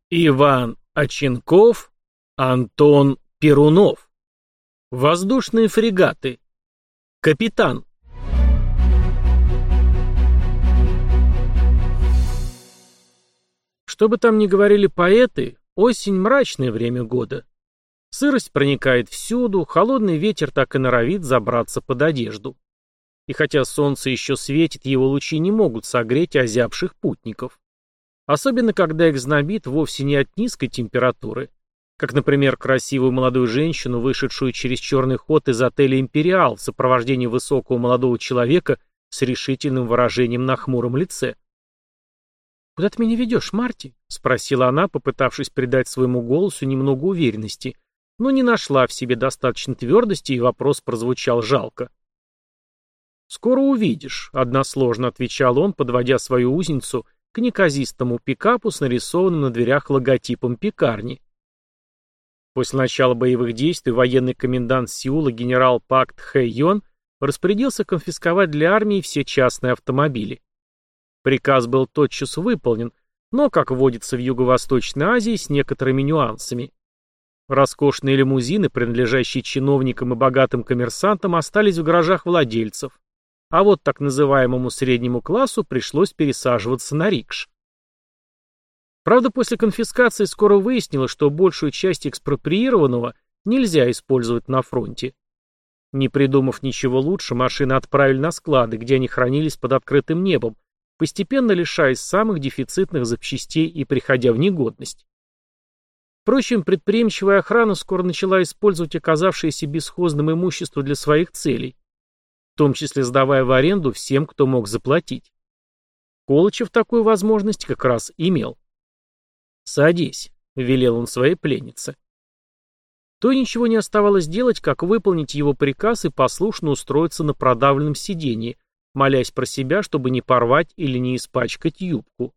Иван Оченков, Антон Перунов. Воздушные фрегаты. Капитан. Что бы там ни говорили поэты, осень — мрачное время года. Сырость проникает всюду, холодный ветер так и норовит забраться под одежду. И хотя солнце еще светит, его лучи не могут согреть озябших путников. Особенно, когда их знобит вовсе не от низкой температуры, как, например, красивую молодую женщину, вышедшую через черный ход из отеля «Империал» в сопровождении высокого молодого человека с решительным выражением на хмуром лице. «Куда ты меня ведешь, Марти?» — спросила она, попытавшись придать своему голосу немного уверенности, но не нашла в себе достаточно твердости, и вопрос прозвучал жалко. «Скоро увидишь», — односложно отвечал он, подводя свою узницу к неказистому пикапу с нарисованным на дверях логотипом пекарни. После начала боевых действий военный комендант Сеула генерал Пак Тхэ Йон распорядился конфисковать для армии все частные автомобили. Приказ был тотчас выполнен, но, как водится в Юго-Восточной Азии, с некоторыми нюансами. Роскошные лимузины, принадлежащие чиновникам и богатым коммерсантам, остались в гаражах владельцев, а вот так называемому среднему классу пришлось пересаживаться на рикш. Правда, после конфискации скоро выяснилось, что большую часть экспроприированного нельзя использовать на фронте. Не придумав ничего лучше, машины отправили на склады, где они хранились под открытым небом, постепенно лишаясь самых дефицитных запчастей и приходя в негодность. Впрочем, предприимчивая охрана скоро начала использовать оказавшееся бесхозным имущество для своих целей, в том числе сдавая в аренду всем, кто мог заплатить. Колычев такую возможность как раз имел. «Садись», — велел он своей пленнице. То ничего не оставалось делать, как выполнить его приказ и послушно устроиться на продавленном сиденье, молясь про себя, чтобы не порвать или не испачкать юбку.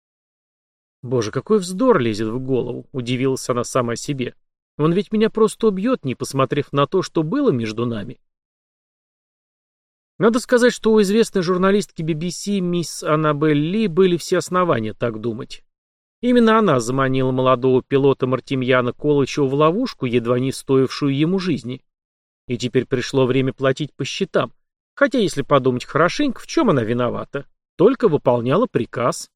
«Боже, какой вздор лезет в голову», — удивилась она сама себе. «Он ведь меня просто убьет, не посмотрев на то, что было между нами». Надо сказать, что у известной журналистки BBC мисс Аннабель Ли были все основания так думать. Именно она заманила молодого пилота Мартемьяна Колычева в ловушку, едва не стоившую ему жизни. И теперь пришло время платить по счетам. Хотя, если подумать хорошенько, в чем она виновата? Только выполняла приказ.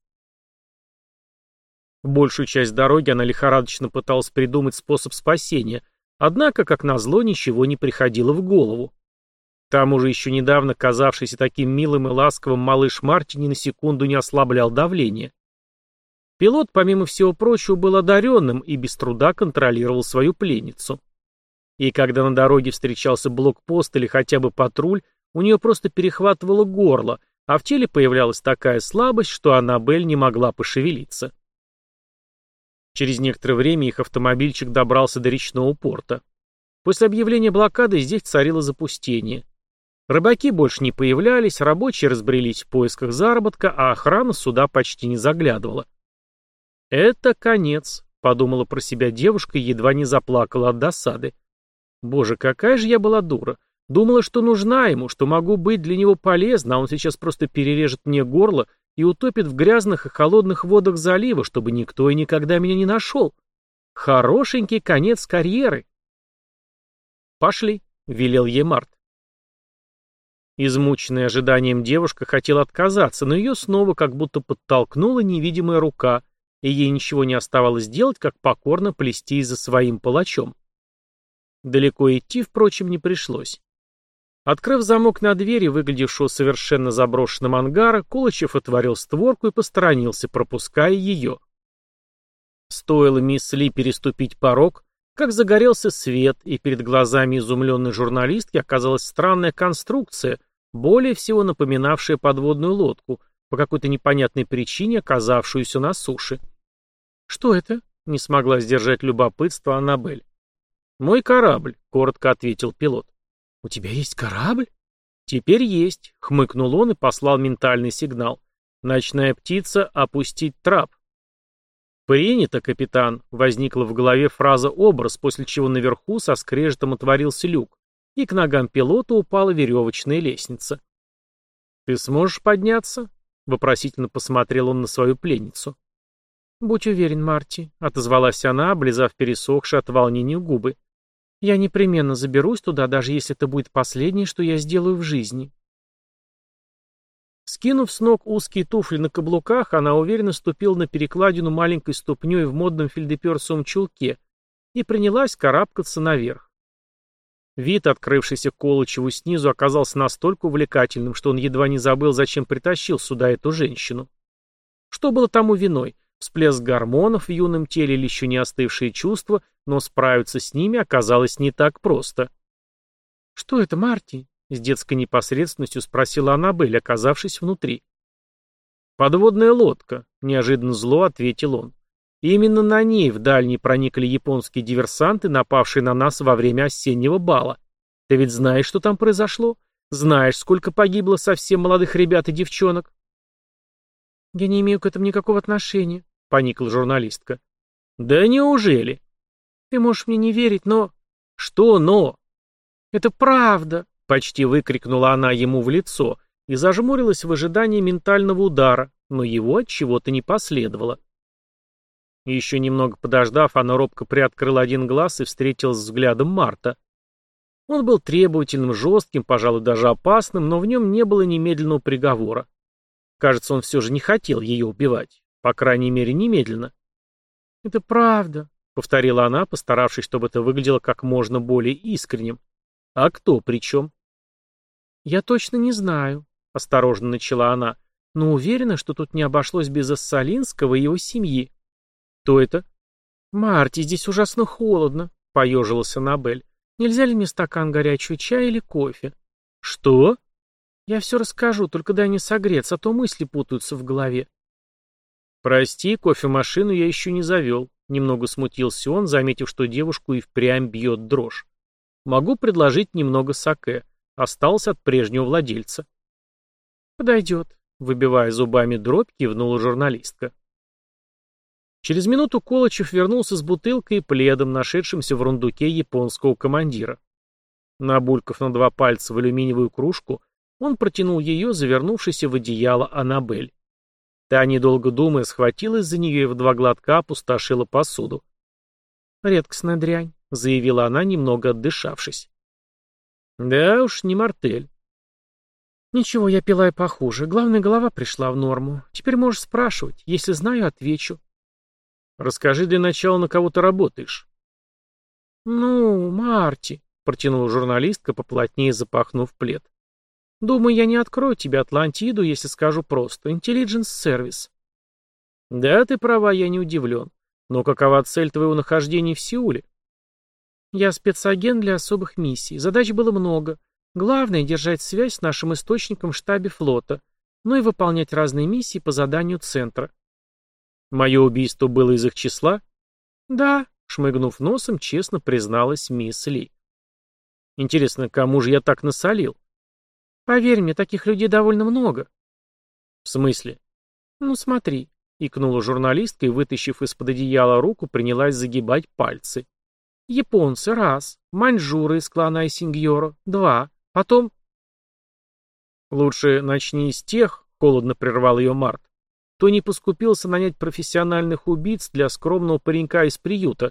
Большую часть дороги она лихорадочно пыталась придумать способ спасения, однако, как назло, ничего не приходило в голову. К тому же еще недавно казавшийся таким милым и ласковым малыш Марти ни на секунду не ослаблял давление. Пилот, помимо всего прочего, был одаренным и без труда контролировал свою пленницу. И когда на дороге встречался блокпост или хотя бы патруль, у нее просто перехватывало горло, а в теле появлялась такая слабость, что Аннабель не могла пошевелиться. Через некоторое время их автомобильчик добрался до речного порта. После объявления блокады здесь царило запустение. Рыбаки больше не появлялись, рабочие разбрелись в поисках заработка, а охрана сюда почти не заглядывала. «Это конец», — подумала про себя девушка и едва не заплакала от досады. «Боже, какая же я была дура! Думала, что нужна ему, что могу быть для него полезна, а он сейчас просто перережет мне горло и утопит в грязных и холодных водах залива, чтобы никто и никогда меня не нашел. Хорошенький конец карьеры». «Пошли», — велел ей Март. Измученная ожиданием девушка хотела отказаться, но ее снова как будто подтолкнула невидимая рука, и ей ничего не оставалось делать, как покорно плестись за своим палачом. Далеко идти, впрочем, не пришлось. Открыв замок на двери, выглядевшего совершенно заброшенным ангара, Колычев отворил створку и посторонился, пропуская ее. Стоило мисс Ли переступить порог, как загорелся свет, и перед глазами изумленной журналистки оказалась странная конструкция, более всего напоминавшая подводную лодку, по какой-то непонятной причине оказавшуюся на суше. «Что это?» — не смогла сдержать любопытство Аннабель. «Мой корабль», — коротко ответил пилот. «У тебя есть корабль?» «Теперь есть», — хмыкнул он и послал ментальный сигнал. «Ночная птица, опустить трап». «Принято, капитан», — возникла в голове фраза-образ, после чего наверху со скрежетом отворился люк, и к ногам пилота упала веревочная лестница. «Ты сможешь подняться?» — вопросительно посмотрел он на свою пленницу. «Будь уверен, Марти», — отозвалась она, облизав пересохшие от волнения губы. «Я непременно заберусь туда, даже если это будет последнее, что я сделаю в жизни». Скинув с ног узкие туфли на каблуках, она уверенно ступила на перекладину маленькой ступней в модном фельдеперсовом чулке и принялась карабкаться наверх. Вид, открывшийся Колычеву снизу, оказался настолько увлекательным, что он едва не забыл, зачем притащил сюда эту женщину. Что было тому виной? Всплеск гормонов в юном теле или еще не остывшие чувства, но справиться с ними оказалось не так просто. «Что это, Марти?» — с детской непосредственностью спросила Аннабель, оказавшись внутри. «Подводная лодка», — неожиданно зло ответил он. И именно на ней в дальний проникли японские диверсанты, напавшие на нас во время осеннего бала. Ты ведь знаешь, что там произошло? Знаешь, сколько погибло совсем молодых ребят и девчонок?» «Я не имею к этому никакого отношения», — поникла журналистка. «Да неужели?» «Ты можешь мне не верить, но...» «Что «но»?» «Это правда», — почти выкрикнула она ему в лицо и зажмурилась в ожидании ментального удара, но его от чего-то не последовало. Еще немного подождав, она робко приоткрыла один глаз и встретилась взглядом Марта. Он был требовательным, жестким, пожалуй, даже опасным, но в нем не было немедленного приговора. Кажется, он все же не хотел ее убивать, по крайней мере, немедленно. «Это правда», — повторила она, постаравшись, чтобы это выглядело как можно более искренним. «А кто причем?» «Я точно не знаю», — осторожно начала она, «но уверена, что тут не обошлось без Ассалинского и его семьи». «Кто это?» «Марти, здесь ужасно холодно», — поежилась Аннабель. «Нельзя ли мне стакан горячего чая или кофе?» «Что?» «Я все расскажу, только дай мне согреться, а то мысли путаются в голове». «Прости, кофемашину я еще не завел», — немного смутился он, заметив, что девушку и впрямь бьет дрожь. «Могу предложить немного саке. Осталось от прежнего владельца». «Подойдет», — выбивая зубами дробь, кивнула журналистка. Через минуту Колычев вернулся с бутылкой и пледом, нашедшимся в рундуке японского командира. Набулькав на 2 пальца в алюминиевую кружку, он протянул ее, завернувшейся в одеяло Аннабель. Та, недолго думая, схватилась за нее и в 2 глотка опустошила посуду. «Редкостная дрянь», — заявила она, немного отдышавшись. «Да уж, не мартель». «Ничего, я пила и похуже. Главное, голова пришла в норму. Теперь можешь спрашивать. Если знаю, отвечу». «Расскажи для начала, на кого ты работаешь». «Ну, Марти», — протянула журналистка, поплотнее запахнув плед. «Думаю, я не открою тебе Атлантиду, если скажу просто. Intelligence Service». «Да, ты права, я не удивлен. Но какова цель твоего нахождения в Сеуле?» «Я спецагент для особых миссий. Задач было много. Главное — держать связь с нашим источником в штабе флота, ну и выполнять разные миссии по заданию центра». «Мое убийство было из их числа?» «Да», — шмыгнув носом, честно призналась мисс Ли. «Интересно, кому же я так насолил?» «Поверь мне, таких людей довольно много». «В смысле?» «Ну, смотри», — икнула журналистка и, вытащив из-под одеяла руку, принялась загибать пальцы. «Японцы — 1, маньчжуры из клана Айсингьоро — 2, потом...» «Лучше начни с тех», — холодно прервал ее Март, «кто не поскупился нанять профессиональных убийц для скромного паренька из приюта».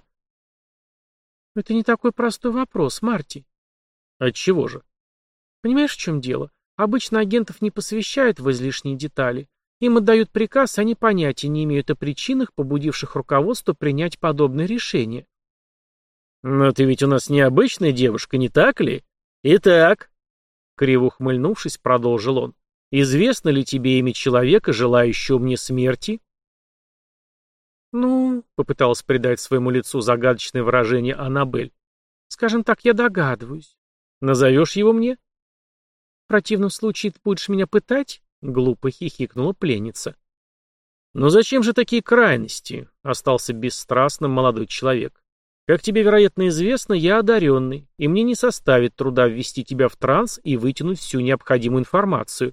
«Это не такой простой вопрос, Марти». «Отчего же?» «Понимаешь, в чем дело? Обычно агентов не посвящают в излишние детали. Им отдают приказ, они понятия не имеют о причинах, побудивших руководство принять подобное решение». «Но ты ведь у нас необычная девушка, не так ли? Итак...» Криво ухмыльнувшись, продолжил он. «Известно ли тебе имя человека, желающего мне смерти?» «Ну...» — попыталась придать своему лицу загадочное выражение Аннабель. «Скажем так, я догадываюсь. Назовешь его мне?» «В противном случае ты будешь меня пытать?» — глупо хихикнула пленница. «Но зачем же такие крайности?» — остался бесстрастным молодой человек. «Как тебе, вероятно, известно, я одаренный, и мне не составит труда ввести тебя в транс и вытянуть всю необходимую информацию».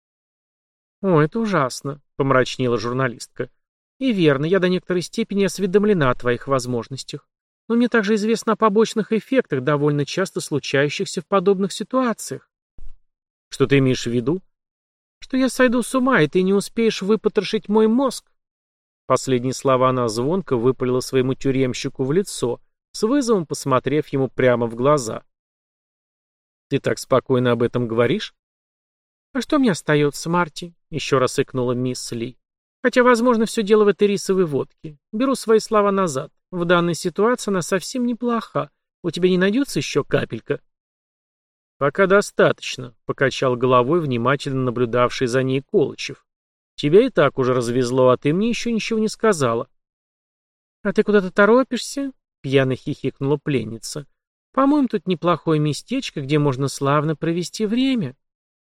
«О, это ужасно», — помрачнела журналистка. «И верно, я до некоторой степени осведомлена о твоих возможностях. Но мне также известно о побочных эффектах, довольно часто случающихся в подобных ситуациях». «Что ты имеешь в виду?» «Что я сойду с ума, и ты не успеешь выпотрошить мой мозг». Последние слова она звонко выпалила своему тюремщику в лицо, с вызовом посмотрев ему прямо в глаза. «Ты так спокойно об этом говоришь?» «А что мне остается, Марти?» — еще раз икнула мисс Ли. «Хотя, возможно, все дело в этой рисовой водке. Беру свои слова назад. В данной ситуации она совсем неплоха. У тебя не найдется еще капелька?» «Пока достаточно», — покачал головой внимательно наблюдавший за ней Колычев. «Тебя и так уже развезло, а ты мне еще ничего не сказала». «А ты куда-то торопишься?» — пьяно хихикнула пленница. «По-моему, тут неплохое местечко, где можно славно провести время».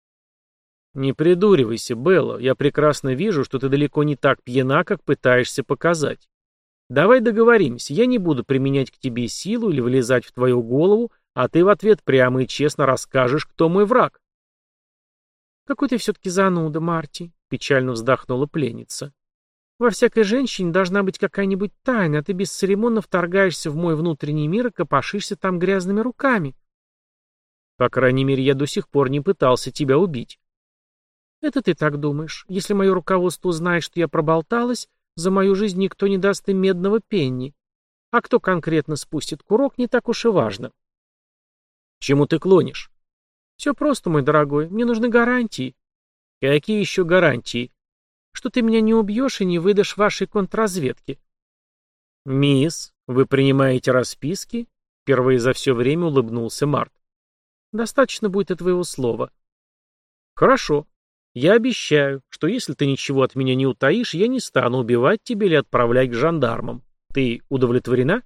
«Не придуривайся, Белла, я прекрасно вижу, что ты далеко не так пьяна, как пытаешься показать. Давай договоримся, я не буду применять к тебе силу или влезать в твою голову, а ты в ответ прямо и честно расскажешь, кто мой враг». «Какой ты все-таки зануда, Марти», — печально вздохнула пленница. «Во всякой женщине должна быть какая-нибудь тайна, а ты бесцеремонно вторгаешься в мой внутренний мир и копошишься там грязными руками». «По крайней мере, я до сих пор не пытался тебя убить». «Это ты так думаешь. Если мое руководство узнает, что я проболталась, за мою жизнь никто не даст им медного пенни. А кто конкретно спустит курок, не так уж и важно». «К чему ты клонишь?» «Все просто, мой дорогой. Мне нужны гарантии». «Какие еще гарантии?» «Что ты меня не убьешь и не выдашь вашей контрразведке». «Мисс, вы принимаете расписки?» Впервые за все время улыбнулся Март. «Достаточно будет и твоего слова». «Хорошо. Я обещаю, что если ты ничего от меня не утаишь, я не стану убивать тебя или отправлять к жандармам. Ты удовлетворена?»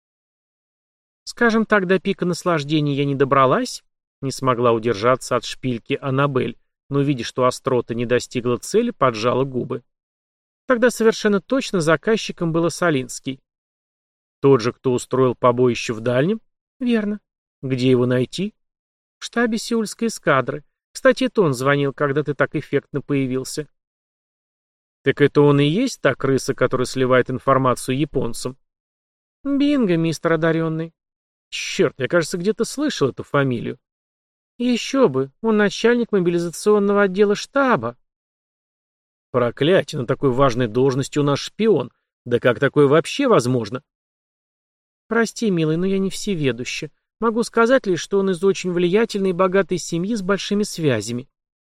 «Скажем так, до пика наслаждения я не добралась», не смогла удержаться от шпильки Аннабель, но, видя, что острота не достигла цели, поджала губы. Тогда совершенно точно заказчиком был Солинский. Тот же, кто устроил побоище в Дальнем? Верно. Где его найти? В штабе сеульской эскадры. Кстати, это он звонил, когда ты так эффектно появился. Так это он и есть та крыса, которая сливает информацию японцам? Бинго, мистер одаренный. Черт, я, кажется, где-то слышал эту фамилию. Еще бы, он начальник мобилизационного отдела штаба. Проклятие, на такой важной должности у нас шпион. Да как такое вообще возможно? Прости, милый, но я не всеведуща. Могу сказать лишь, что он из очень влиятельной и богатой семьи с большими связями.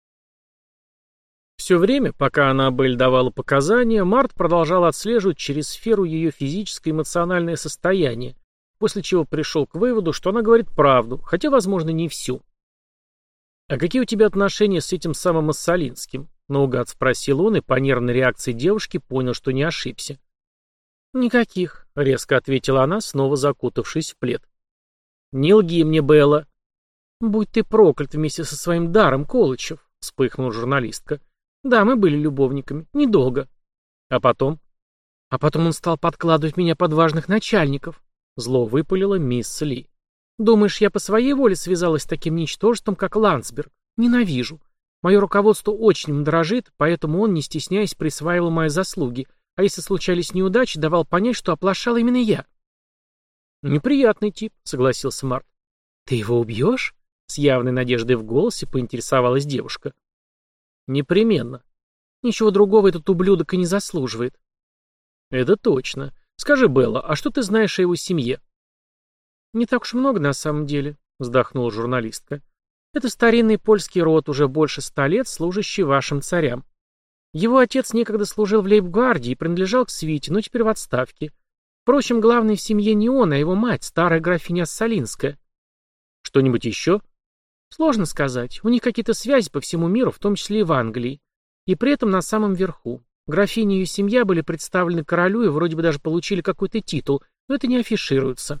Все время, пока Аннабель давала показания, Март продолжал отслеживать через сферу ее физическое и эмоциональное состояние, после чего пришел к выводу, что она говорит правду, хотя, возможно, не всю. «А какие у тебя отношения с этим самым Ассалинским?» — наугад спросил он, и по нервной реакции девушки понял, что не ошибся. «Никаких», — резко ответила она, снова закутавшись в плед. «Не лги мне, Белла». «Будь ты проклят вместе со своим даром, Колычев», — вспыхнула журналистка. «Да, мы были любовниками. Недолго». «А потом?» «А потом он стал подкладывать меня под важных начальников», — зло выпалила мисс Ли. «Думаешь, я по своей воле связалась с таким ничтожеством, как Ландсберг? Ненавижу. Мое руководство очень им дорожит, поэтому он, не стесняясь, присваивал мои заслуги, а если случались неудачи, давал понять, что оплошал именно я». «Неприятный тип», — согласился Март. «Ты его убьешь?» — с явной надеждой в голосе поинтересовалась девушка. «Непременно. Ничего другого этот ублюдок и не заслуживает». «Это точно. Скажи, Белла, а что ты знаешь о его семье?» «Не так уж много на самом деле», — вздохнула журналистка. «Это старинный польский род, уже больше 100 лет служащий вашим царям. Его отец некогда служил в лейб-гвардии и принадлежал к свите, но теперь в отставке. Впрочем, главный в семье не он, а его мать, старая графиня Ассалинская». «Что-нибудь еще?» «Сложно сказать. У них какие-то связи по всему миру, в том числе и в Англии. И при этом на самом верху. Графиня и ее семья были представлены королю и вроде бы даже получили какой-то титул, но это не афишируется».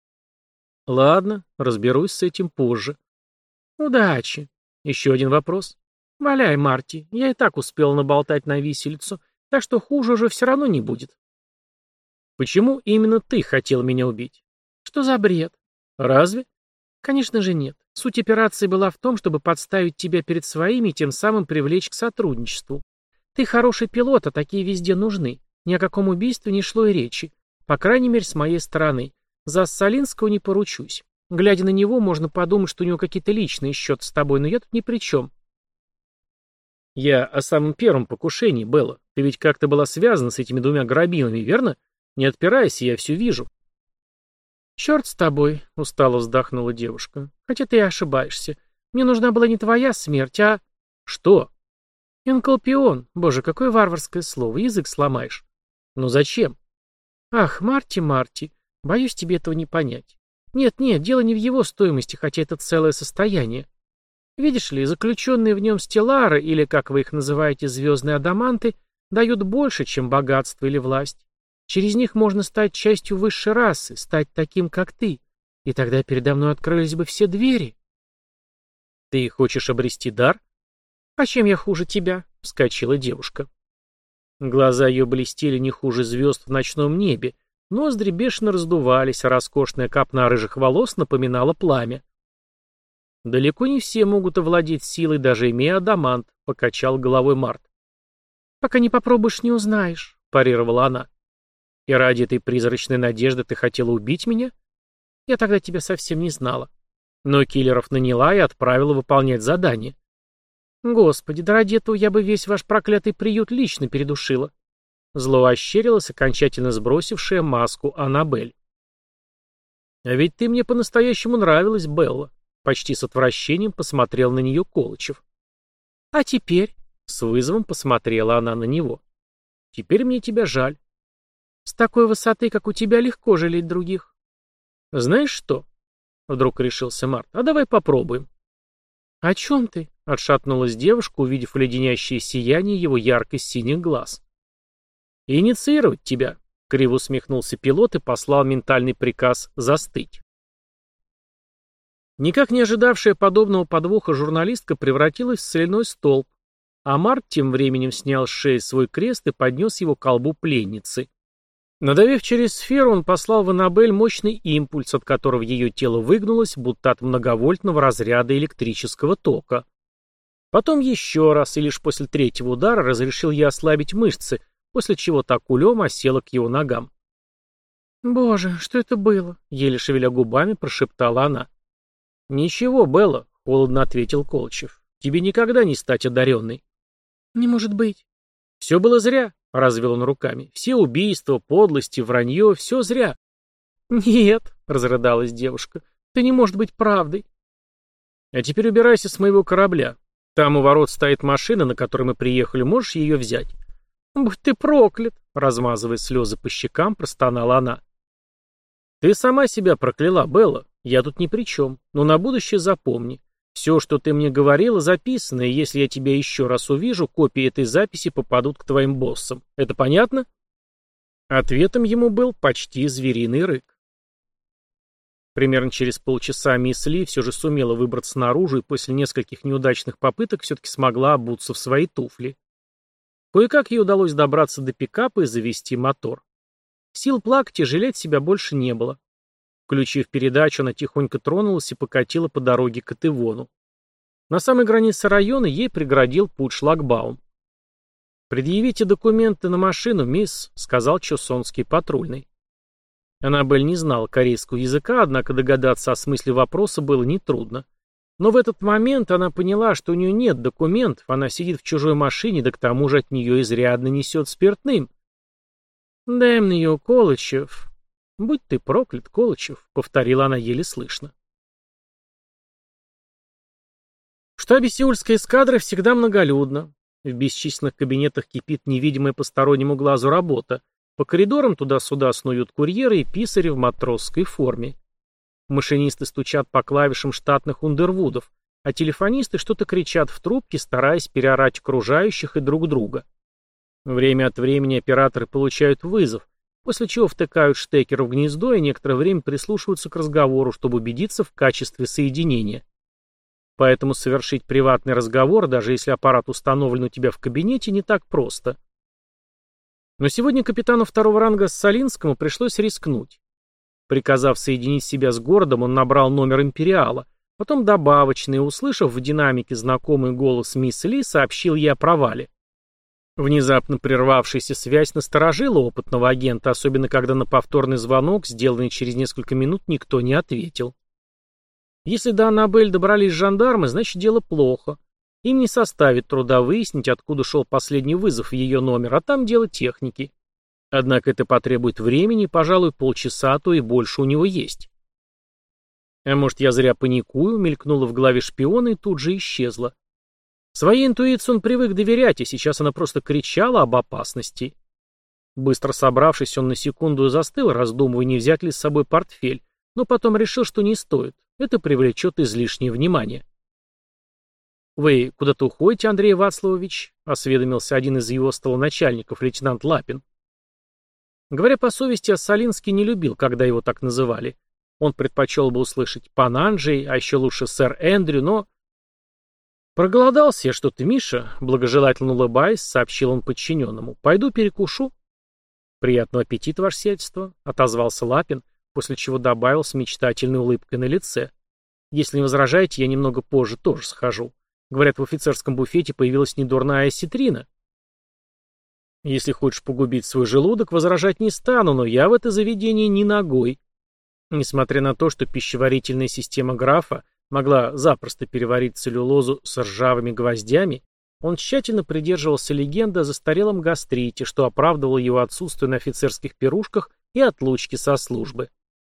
«Ладно, разберусь с этим позже». «Удачи. Еще один вопрос. Валяй, Марти, я и так успел наболтать на виселицу, так что хуже уже все равно не будет». «Почему именно ты хотел меня убить?» «Что за бред?» «Разве?» «Конечно же нет. Суть операции была в том, чтобы подставить тебя перед своими и тем самым привлечь к сотрудничеству. Ты хороший пилот, а такие везде нужны. Ни о каком убийстве не шло и речи. По крайней мере, с моей стороны. За Ассалинского не поручусь. Глядя на него, можно подумать, что у него какие-то личные счеты с тобой, но я тут ни при чем». Я о самом первом покушении, Белла. Ты ведь как-то была связана с этими двумя грабилами, верно? Не отпирайся, я все вижу. «Черт с тобой», — устало вздохнула девушка. «Хотя ты и ошибаешься. Мне нужна была не твоя смерть, а...» «Что?» «Энколпион. Боже, какое варварское слово. Язык сломаешь». «Ну зачем?» «Ах, Марти, Марти, боюсь тебе этого не понять. Нет, дело не в его стоимости, хотя это целое состояние. Видишь ли, заключенные в нем стеллары, или, как вы их называете, звездные адаманты, дают больше, чем богатство или власть. Через них можно стать частью высшей расы, стать таким, как ты, и тогда передо мной открылись бы все двери». «Ты хочешь обрести дар?» «А чем я хуже тебя?» — вскочила девушка. Глаза ее блестели не хуже звезд в ночном небе, ноздри бешено раздувались, а роскошная копна рыжих волос напоминала пламя. «Далеко не все могут овладеть силой, даже имея адамант», — покачал головой Март. «Пока не попробуешь, не узнаешь», — парировала она. «И ради этой призрачной надежды ты хотела убить меня? Я тогда тебя совсем не знала. Но киллеров наняла и отправила выполнять задание. Господи, да ради этого я бы весь ваш проклятый приют лично передушила». Зло ощерилась, окончательно сбросившая маску Аннабель. «А ведь ты мне по-настоящему нравилась, Белла», — почти с отвращением посмотрел на нее Колычев. «А теперь?» — с вызовом посмотрела она на него. «Теперь мне тебя жаль. С такой высоты, как у тебя, легко жалеть других». «Знаешь что?» — вдруг решился Март. «А давай попробуем». «О чем ты?» — отшатнулась девушка, увидев леденящее сияние его ярко-синих глаз. «Инициировать тебя», — криво усмехнулся пилот и послал ментальный приказ «застыть». Никак не ожидавшая подобного подвоха журналистка превратилась в соляной столб, а Март тем временем снял с шеи свой крест и поднес его к колбу пленницы. Надавив через сферу, он послал в Аннабель мощный импульс, от которого ее тело выгнулось, будто от многовольтного разряда электрического тока. Потом еще раз, и лишь после третьего удара разрешил ей ослабить мышцы, после чего та кулем осела к его ногам. «Боже, что это было?» — еле шевеля губами прошептала она. «Ничего, Белла», — холодно ответил Колычев. «Тебе никогда не стать одаренной». «Не может быть». «Все было зря», — развел он руками. «Все убийства, подлости, вранье — все зря». «Нет», — разрыдалась девушка, — «это не может быть правдой». «А теперь убирайся с моего корабля. Там у ворот стоит машина, на которой мы приехали, можешь ее взять». «Будь ты проклят», — размазывая слезы по щекам, простонала она. «Ты сама себя прокляла, Белла. Я тут ни при чем. Но на будущее запомни. Все, что ты мне говорила, записано, и если я тебя еще раз увижу, копии этой записи попадут к твоим боссам. Это понятно?» Ответом ему был почти звериный рык. Примерно через полчаса мисс Ли все же сумела выбраться наружу и после нескольких неудачных попыток все-таки смогла обуться в свои туфли. Кое-как ей удалось добраться до пикапа и завести мотор. Сил плакать и жалеть себя больше не было. Включив передачу, она тихонько тронулась и покатила по дороге к Этевону. На самой границе района ей преградил путь шлагбаум. «Предъявите документы на машину, мисс», — сказал чосонский патрульный. Аннабель не знала корейского языка, однако догадаться о смысле вопроса было нетрудно. Но в этот момент она поняла, что у нее нет документов, она сидит в чужой машине, да к тому же от нее изрядно несет спиртным. «Дай мне ее, Колычев». «Будь ты проклят, Колычев», — повторила она еле слышно. В штабе сеульской эскадры всегда многолюдно. В бесчисленных кабинетах кипит невидимая постороннему глазу работа. По коридорам туда-сюда снуют курьеры и писари в матросской форме. Машинисты стучат по клавишам штатных ундервудов, а телефонисты что-то кричат в трубке, стараясь переорать окружающих и друг друга. Время от времени операторы получают вызов, после чего втыкают штекер в гнездо и некоторое время прислушиваются к разговору, чтобы убедиться в качестве соединения. Поэтому совершить приватный разговор, даже если аппарат установлен у тебя в кабинете, не так просто. Но сегодня капитану второго ранга Солинскому пришлось рискнуть. Приказав соединить себя с городом, он набрал номер Империала, потом добавочный, и, услышав в динамике знакомый голос мисс Ли, сообщил ей о провале. Внезапно прервавшаяся связь насторожила опытного агента, особенно когда на повторный звонок, сделанный через несколько минут, никто не ответил. Если до Аннабель добрались жандармы, значит дело плохо. Им не составит труда выяснить, откуда шел последний вызов в ее номер, а там дело техники. Однако это потребует времени, пожалуй, полчаса, а то и больше у него есть. А может, я зря паникую, мелькнула в голове шпиона и тут же исчезла. Своей интуиции он привык доверять, и сейчас она просто кричала об опасности. Быстро собравшись, он на секунду застыл, раздумывая, не взять ли с собой портфель, но потом решил, что не стоит. Это привлечет излишнее внимание. «Вы куда-то уходите, Андрей Вацлавович?» — осведомился один из его столоначальников, лейтенант Лапин. Говоря по совести, Ассалинский не любил, когда его так называли. Он предпочел бы услышать пан Анджей, а еще лучше сэр Эндрю, но... «Проголодался я что-то, Миша», — благожелательно улыбаясь, сообщил он подчиненному. «Пойду перекушу». «Приятного аппетита, ваше сиятельство», — отозвался Лапин, после чего добавил с мечтательной улыбкой на лице. «Если не возражаете, я немного позже тоже схожу. Говорят, в офицерском буфете появилась недурная осетрина». «Если хочешь погубить свой желудок, возражать не стану, но я в это заведение ни ногой». Несмотря на то, что пищеварительная система графа могла запросто переварить целлюлозу с ржавыми гвоздями, он тщательно придерживался легенды о застарелом гастрите, что оправдывало его отсутствие на офицерских пирушках и отлучки со службы.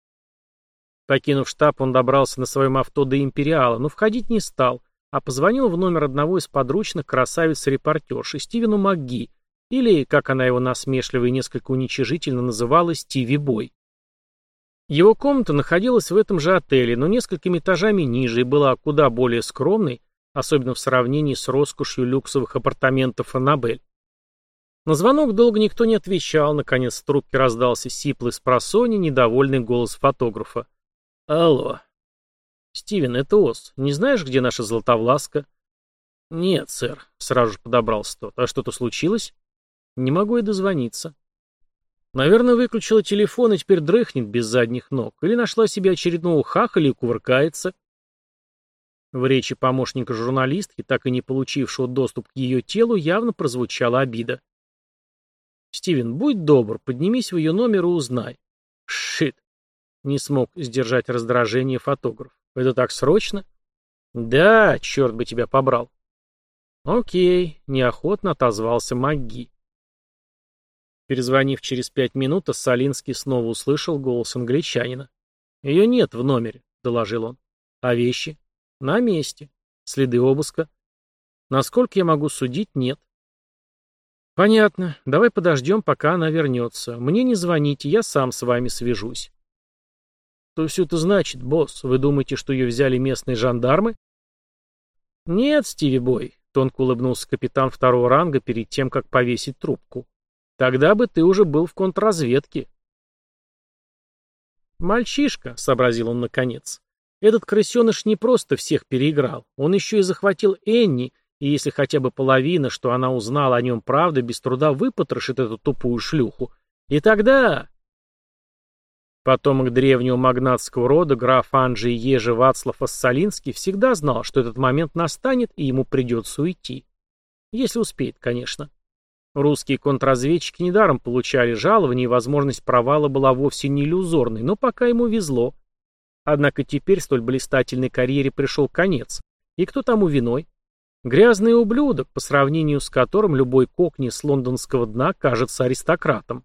Покинув штаб, он добрался на своем авто до Империала, но входить не стал, а позвонил в номер одного из подручных красавицы-репортерши Стивену МакГи, или, как она его насмешливо и несколько уничижительно называла, Стиви Бой. Его комната находилась в этом же отеле, но несколькими этажами ниже и была куда более скромной, особенно в сравнении с роскошью люксовых апартаментов Аннабель. На звонок долго никто не отвечал, наконец в трубке раздался сиплый спросонья недовольный голос фотографа. «Алло». «Стивен, это Оз. Не знаешь, где наша Златовласка?» «Нет, сэр», — сразу же подобрался тот. «А что-то случилось?» «Не могу и дозвониться». «Наверное, выключила телефон и теперь дрыхнет без задних ног. Или нашла себе очередного хахаля и кувыркается». В речи помощника журналистки, так и не получившего доступ к ее телу, явно прозвучала обида. «Стивен, будь добр, поднимись в ее номер и узнай». «Шит!» — не смог сдержать раздражение фотограф. «Это так срочно?» «Да, черт бы тебя побрал». «Окей», — неохотно отозвался МакГи. Перезвонив через 5 минут, Ассалинский снова услышал голос англичанина. «Ее нет в номере», — доложил он. «А вещи?» «На месте. Следы обыска?» «Насколько я могу судить, нет». «Понятно. Давай подождем, пока она вернется. Мне не звоните, я сам с вами свяжусь». «Что все это значит, босс? Вы думаете, что ее взяли местные жандармы?» «Нет, Стиви Бой», — тонко улыбнулся капитан второго ранга перед тем, как повесить трубку. «Тогда бы ты уже был в контрразведке». «Мальчишка», — сообразил он наконец. «Этот крысеныш не просто всех переиграл, он еще и захватил Энни, и если хотя бы половина, что она узнала о нем правды, без труда выпотрошит эту тупую шлюху. И тогда...» Потомок древнего магнатского рода, граф Анджей Ежи Вацлав Ассалинский, всегда знал, что этот момент настанет, и ему придется уйти. Если успеет, конечно. Русские контрразведчики недаром получали жалования, и возможность провала была вовсе не иллюзорной, но пока ему везло. Однако теперь столь блистательной карьере пришел конец. И кто тому виной? Грязный ублюдок, по сравнению с которым любой кокни с лондонского дна кажется аристократом.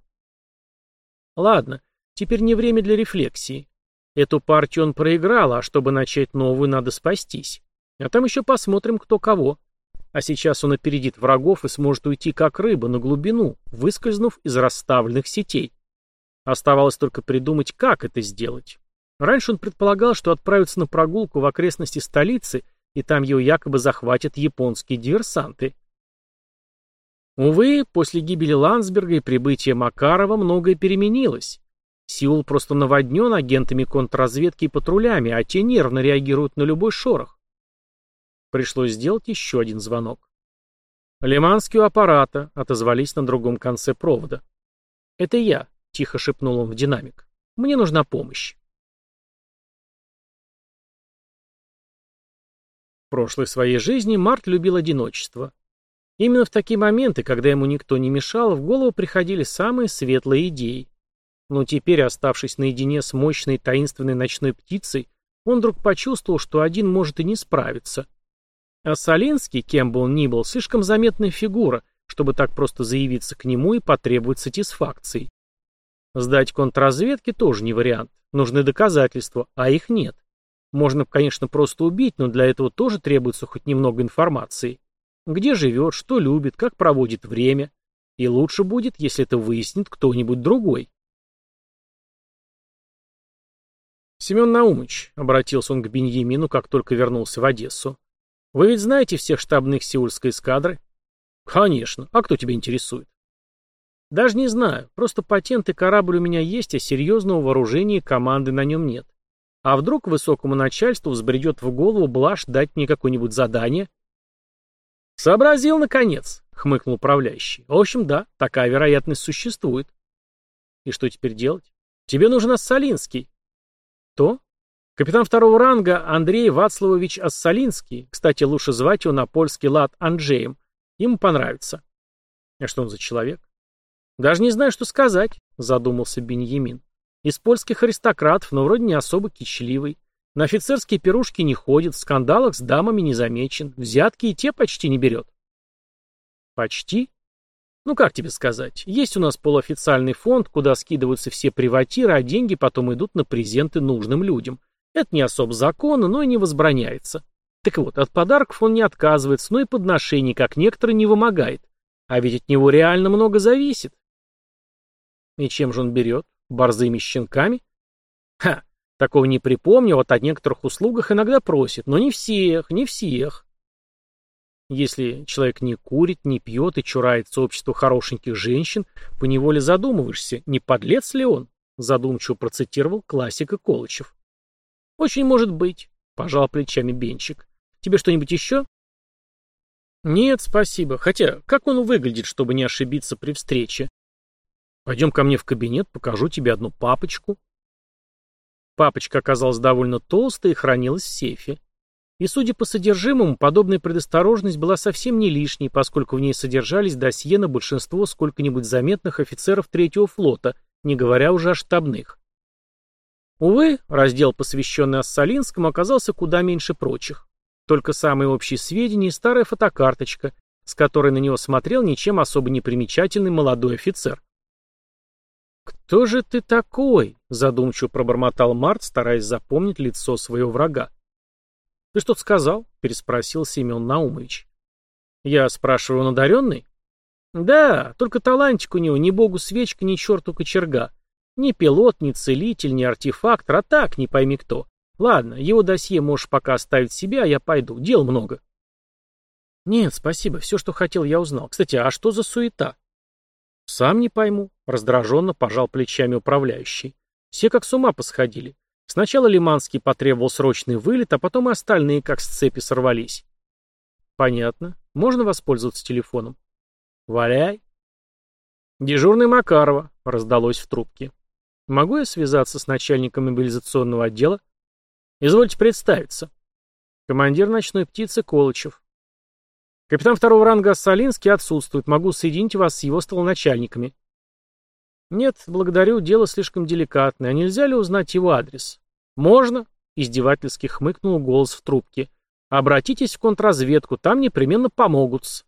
Ладно, теперь не время для рефлексии. Эту партию он проиграл, а чтобы начать новую, надо спастись. А там еще посмотрим, кто кого. А сейчас он опередит врагов и сможет уйти как рыба на глубину, выскользнув из расставленных сетей. Оставалось только придумать, как это сделать. Раньше он предполагал, что отправится на прогулку в окрестности столицы, и там его якобы захватят японские диверсанты. Увы, после гибели Ландсберга и прибытия Макарова многое переменилось. Сеул просто наводнен агентами контрразведки и патрулями, а те нервно реагируют на любой шорох. Пришлось сделать еще один звонок. «Лиманский у аппарата», — отозвались на другом конце провода. «Это я», — тихо шепнул он в динамик. «Мне нужна помощь». В прошлой своей жизни Март любил одиночество. Именно в такие моменты, когда ему никто не мешал, в голову приходили самые светлые идеи. Но теперь, оставшись наедине с мощной таинственной ночной птицей, он вдруг почувствовал, что один может и не справиться. А Солинский, кем бы он ни был, слишком заметная фигура, чтобы так просто заявиться к нему и потребовать сатисфакции. Сдать контрразведке тоже не вариант. Нужны доказательства, а их нет. Можно, конечно, просто убить, но для этого тоже требуется хоть немного информации. Где живет, что любит, как проводит время. И лучше будет, если это выяснит кто-нибудь другой. «Семен Наумович», — обратился он к Беньямину, как только вернулся в Одессу, — «вы ведь знаете всех штабных сеульской эскадры?» «Конечно. А кто тебя интересует?» «Даже не знаю. Просто патент и корабль у меня есть, а серьезного вооружения и команды на нем нет. А вдруг высокому начальству взбредет в голову блажь дать мне какое-нибудь задание?» «Сообразил, наконец», — хмыкнул управляющий. «В общем, да, такая вероятность существует». «И что теперь делать?» «Тебе нужен Ассалинский». «Кто?» «Капитан второго ранга Андрей Вацлавович Ассалинский. Кстати, лучше звать его на польский лад Анджеем. Ему понравится». «А что он за человек?» «Даже не знаю, что сказать», — задумался Беньямин. «Из польских аристократов, но вроде не особо кичливый. На офицерские пирушки не ходит, в скандалах с дамами не замечен, взятки и те почти не берет». «Почти?» «Ну, как тебе сказать, есть у нас полуофициальный фонд, куда скидываются все приватиры, а деньги потом идут на презенты нужным людям. Это не особо законно, но и не возбраняется. Так вот, от подарков он не отказывается, но и подношений, как некоторые, не вымогает. А ведь от него реально много зависит». «И чем же он берет? Борзыми щенками?» «Ха, такого не припомню, вот о некоторых услугах иногда просит, но не всех, не всех». Если человек не курит, не пьет и чурается общества хорошеньких женщин, поневоле задумываешься, не подлец ли он, задумчиво процитировал классика Колычев. «Очень может быть», — пожал плечами Бенчик. «Тебе что-нибудь еще?» «Нет, спасибо. Хотя, как он выглядит, чтобы не ошибиться при встрече?» «Пойдем ко мне в кабинет, покажу тебе одну папочку». Папочка оказалась довольно толстой и хранилась в сейфе. И, судя по содержимому, подобная предосторожность была совсем не лишней, поскольку в ней содержались досье на большинство сколько-нибудь заметных офицеров Третьего флота, не говоря уже о штабных. Увы, раздел, посвященный Ассалинскому, оказался куда меньше прочих. Только самые общие сведения и старая фотокарточка, с которой на него смотрел ничем особо не примечательный молодой офицер. «Кто же ты такой?» — задумчиво пробормотал Март, стараясь запомнить лицо своего врага. «Ты что-то сказал?» — переспросил Семен Наумович. «Я спрашиваю, он одаренный?» «Да, только талантик у него ни богу свечка, ни черту кочерга. Ни пилот, ни целитель, ни артефактор, а так, не пойми кто. Ладно, его досье можешь пока оставить себе, а я пойду, дел много». «Нет, спасибо, все, что хотел, я узнал. Кстати, а что за суета?» «Сам не пойму», — раздраженно пожал плечами управляющий. «Все как с ума посходили. Сначала Лиманский потребовал срочный вылет, а потом и остальные как с цепи сорвались». «Понятно. Можно воспользоваться телефоном?» «Валяй». «Дежурный Макарова», — раздалось в трубке. «Могу я связаться с начальником мобилизационного отдела?» «Извольте представиться». «Командир ночной птицы Колычев». «Капитан второго ранга Ассалинский отсутствует. Могу соединить вас с его столоначальниками». «Нет, благодарю, дело слишком деликатное. А нельзя ли узнать его адрес?» «Можно», — издевательски хмыкнул голос в трубке. «Обратитесь в контрразведку, там непременно помогут-с».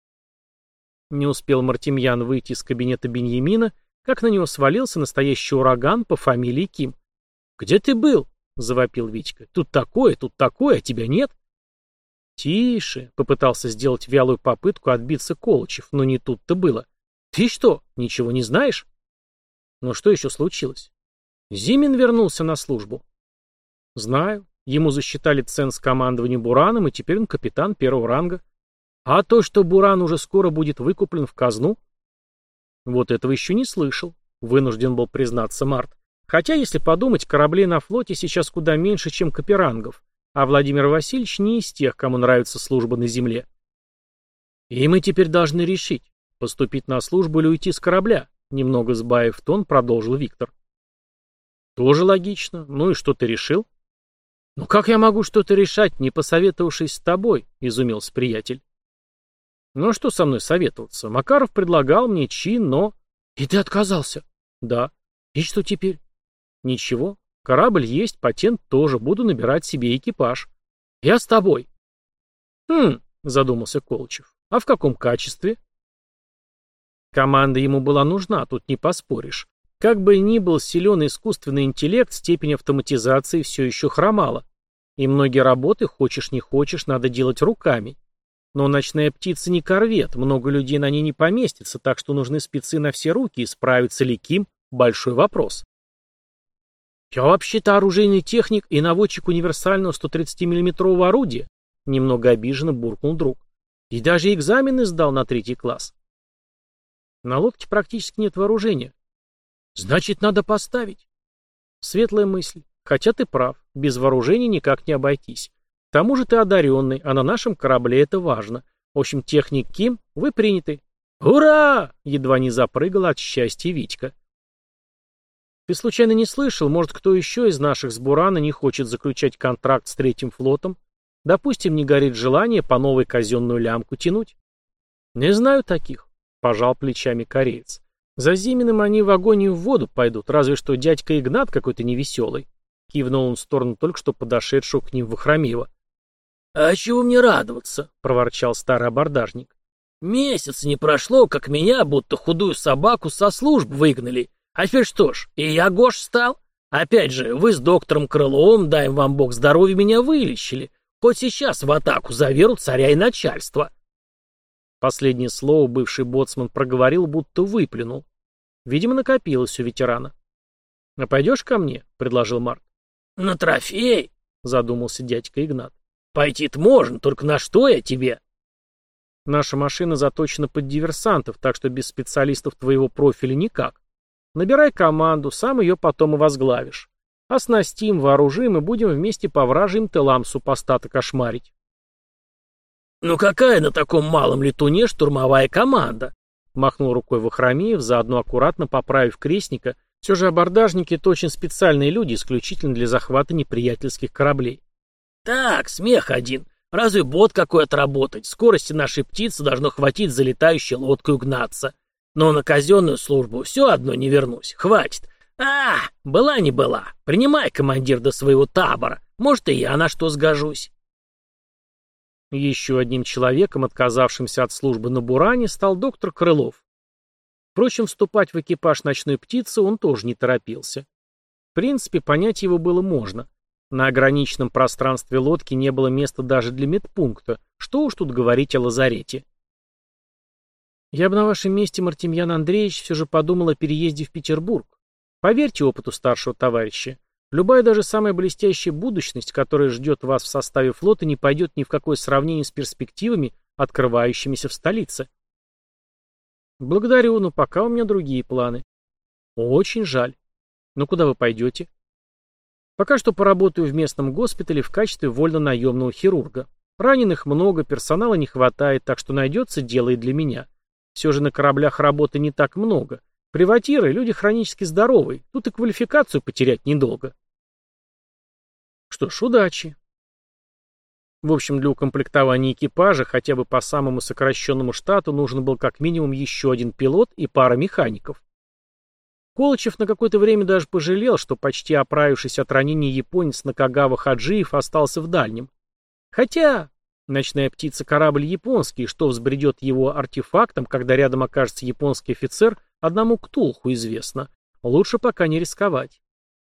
Не успел Мартемьян выйти из кабинета Беньямина, как на него свалился настоящий ураган по фамилии Ким. «Где ты был?» — завопил Витька. Тут такое, а тебя нет?» «Тише», — попытался сделать вялую попытку отбиться Колычев, но не тут-то было. «Ты что, ничего не знаешь?» «Ну что еще случилось?» «Зимин вернулся на службу». «Знаю. Ему засчитали ценз командования Бураном, и теперь он капитан первого ранга. А то, что Буран уже скоро будет выкуплен в казну?» «Вот этого еще не слышал», — вынужден был признаться Март. «Хотя, если подумать, кораблей на флоте сейчас куда меньше, чем каперангов, а Владимир Васильевич не из тех, кому нравится служба на земле». «И мы теперь должны решить, поступить на службу или уйти с корабля», — немного сбавив тон, продолжил Виктор. «Тоже логично. Ну и что ты решил?» «Ну как я могу что-то решать, не посоветовавшись с тобой?» — изумился приятель. «Ну а что со мной советоваться? Макаров предлагал мне чин, но...» «И ты отказался?» «Да». «И что теперь?» «Ничего. Корабль есть, патент тоже. Буду набирать себе экипаж». «Я с тобой». Задумался Колычев. А в каком качестве? Команда ему была нужна, тут не поспоришь. Как бы ни был силен искусственный интеллект, степень автоматизации все еще хромала. И многие работы, хочешь не хочешь, надо делать руками. Но ночная птица не корвет, много людей на ней не поместится, так что нужны спецы на все руки, и справится ли Ким – большой вопрос. «Я вообще-то оружейный техник и наводчик универсального 130 миллиметрового орудия», немного обиженно буркнул друг. «И даже экзамены сдал на 3 класс». «На лодке практически нет вооружения». «Значит, надо поставить». Светлая мысль. Хотя ты прав, без вооружения никак не обойтись. К тому же ты одаренный, а на нашем корабле это важно. В общем, техник Ким, вы приняты. Ура! Едва не запрыгал от счастья Витька. Ты случайно не слышал, может, кто еще из наших с Бурана не хочет заключать контракт с Третьим флотом? Допустим, не горит желание по новой казенную лямку тянуть? Не знаю таких, пожал плечами кореец. За Зиминым они в огонь и в воду пойдут, разве что дядька Игнат какой-то невеселый. Кивнул он в сторону только что подошедшего к ним Вахромеева. «А чего мне радоваться?» — проворчал старый абордажник. «Месяц не прошло, как меня, будто худую собаку, со служб выгнали. А теперь что ж, и я Гош стал? Опять же, вы с доктором Крыловым, дай вам бог здоровья, меня вылечили. Хоть сейчас в атаку за веру царя и начальства». Последнее слово бывший боцман проговорил, будто выплюнул. Видимо, накопилось у ветерана. «А пойдешь ко мне?» — предложил Марк. «На трофей?» — задумался дядька Игнат. «Пойти-то можно, только на что я тебе?» «Наша машина заточена под диверсантов, так что без специалистов твоего профиля никак. Набирай команду, сам ее потом и возглавишь. Оснастим, вооружим и будем вместе по вражьим тылам супостата кошмарить». «Ну какая на таком малом летуне штурмовая команда?» — махнул рукой Вахромеев, заодно аккуратно поправив крестника. Все же абордажники — это очень специальные люди, исключительно для захвата неприятельских кораблей. «Так, смех один. Разве бот какой отработать? Скорости нашей птицы должно хватить за летающей лодкой угнаться. Но на казенную службу все одно не вернусь. Хватит. Была не была. Принимай, командир, до своего табора. Может, и я на что сгожусь». Еще одним человеком, отказавшимся от службы на Буране, стал доктор Крылов. Впрочем, вступать в экипаж ночной птицы он тоже не торопился. В принципе, понять его было можно. На ограниченном пространстве лодки не было места даже для медпункта, что уж тут говорить о лазарете. Я бы на вашем месте, Мартемьян Андреевич, все же подумал о переезде в Петербург. Поверьте опыту старшего товарища, любая даже самая блестящая будущность, которая ждет вас в составе флота, не пойдет ни в какое сравнение с перспективами, открывающимися в столице. Благодарю, но пока у меня другие планы. Очень жаль. Но куда вы пойдете? Пока что поработаю в местном госпитале в качестве вольно-наемного хирурга. Раненых много, персонала не хватает, так что найдется дело и для меня. Все же на кораблях работы не так много. Приватиры — люди хронически здоровые, тут и квалификацию потерять недолго. Что ж, удачи. В общем, для укомплектования экипажа хотя бы по самому сокращенному штату нужен был как минимум еще один пилот и пара механиков. Колычев на какое-то время даже пожалел, что почти оправившись от ранения японец Накагава Хаджиев остался в дальнем. Хотя ночная птица корабль японский, что взбредет его артефактом, когда рядом окажется японский офицер, одному Ктулху известно. Лучше пока не рисковать.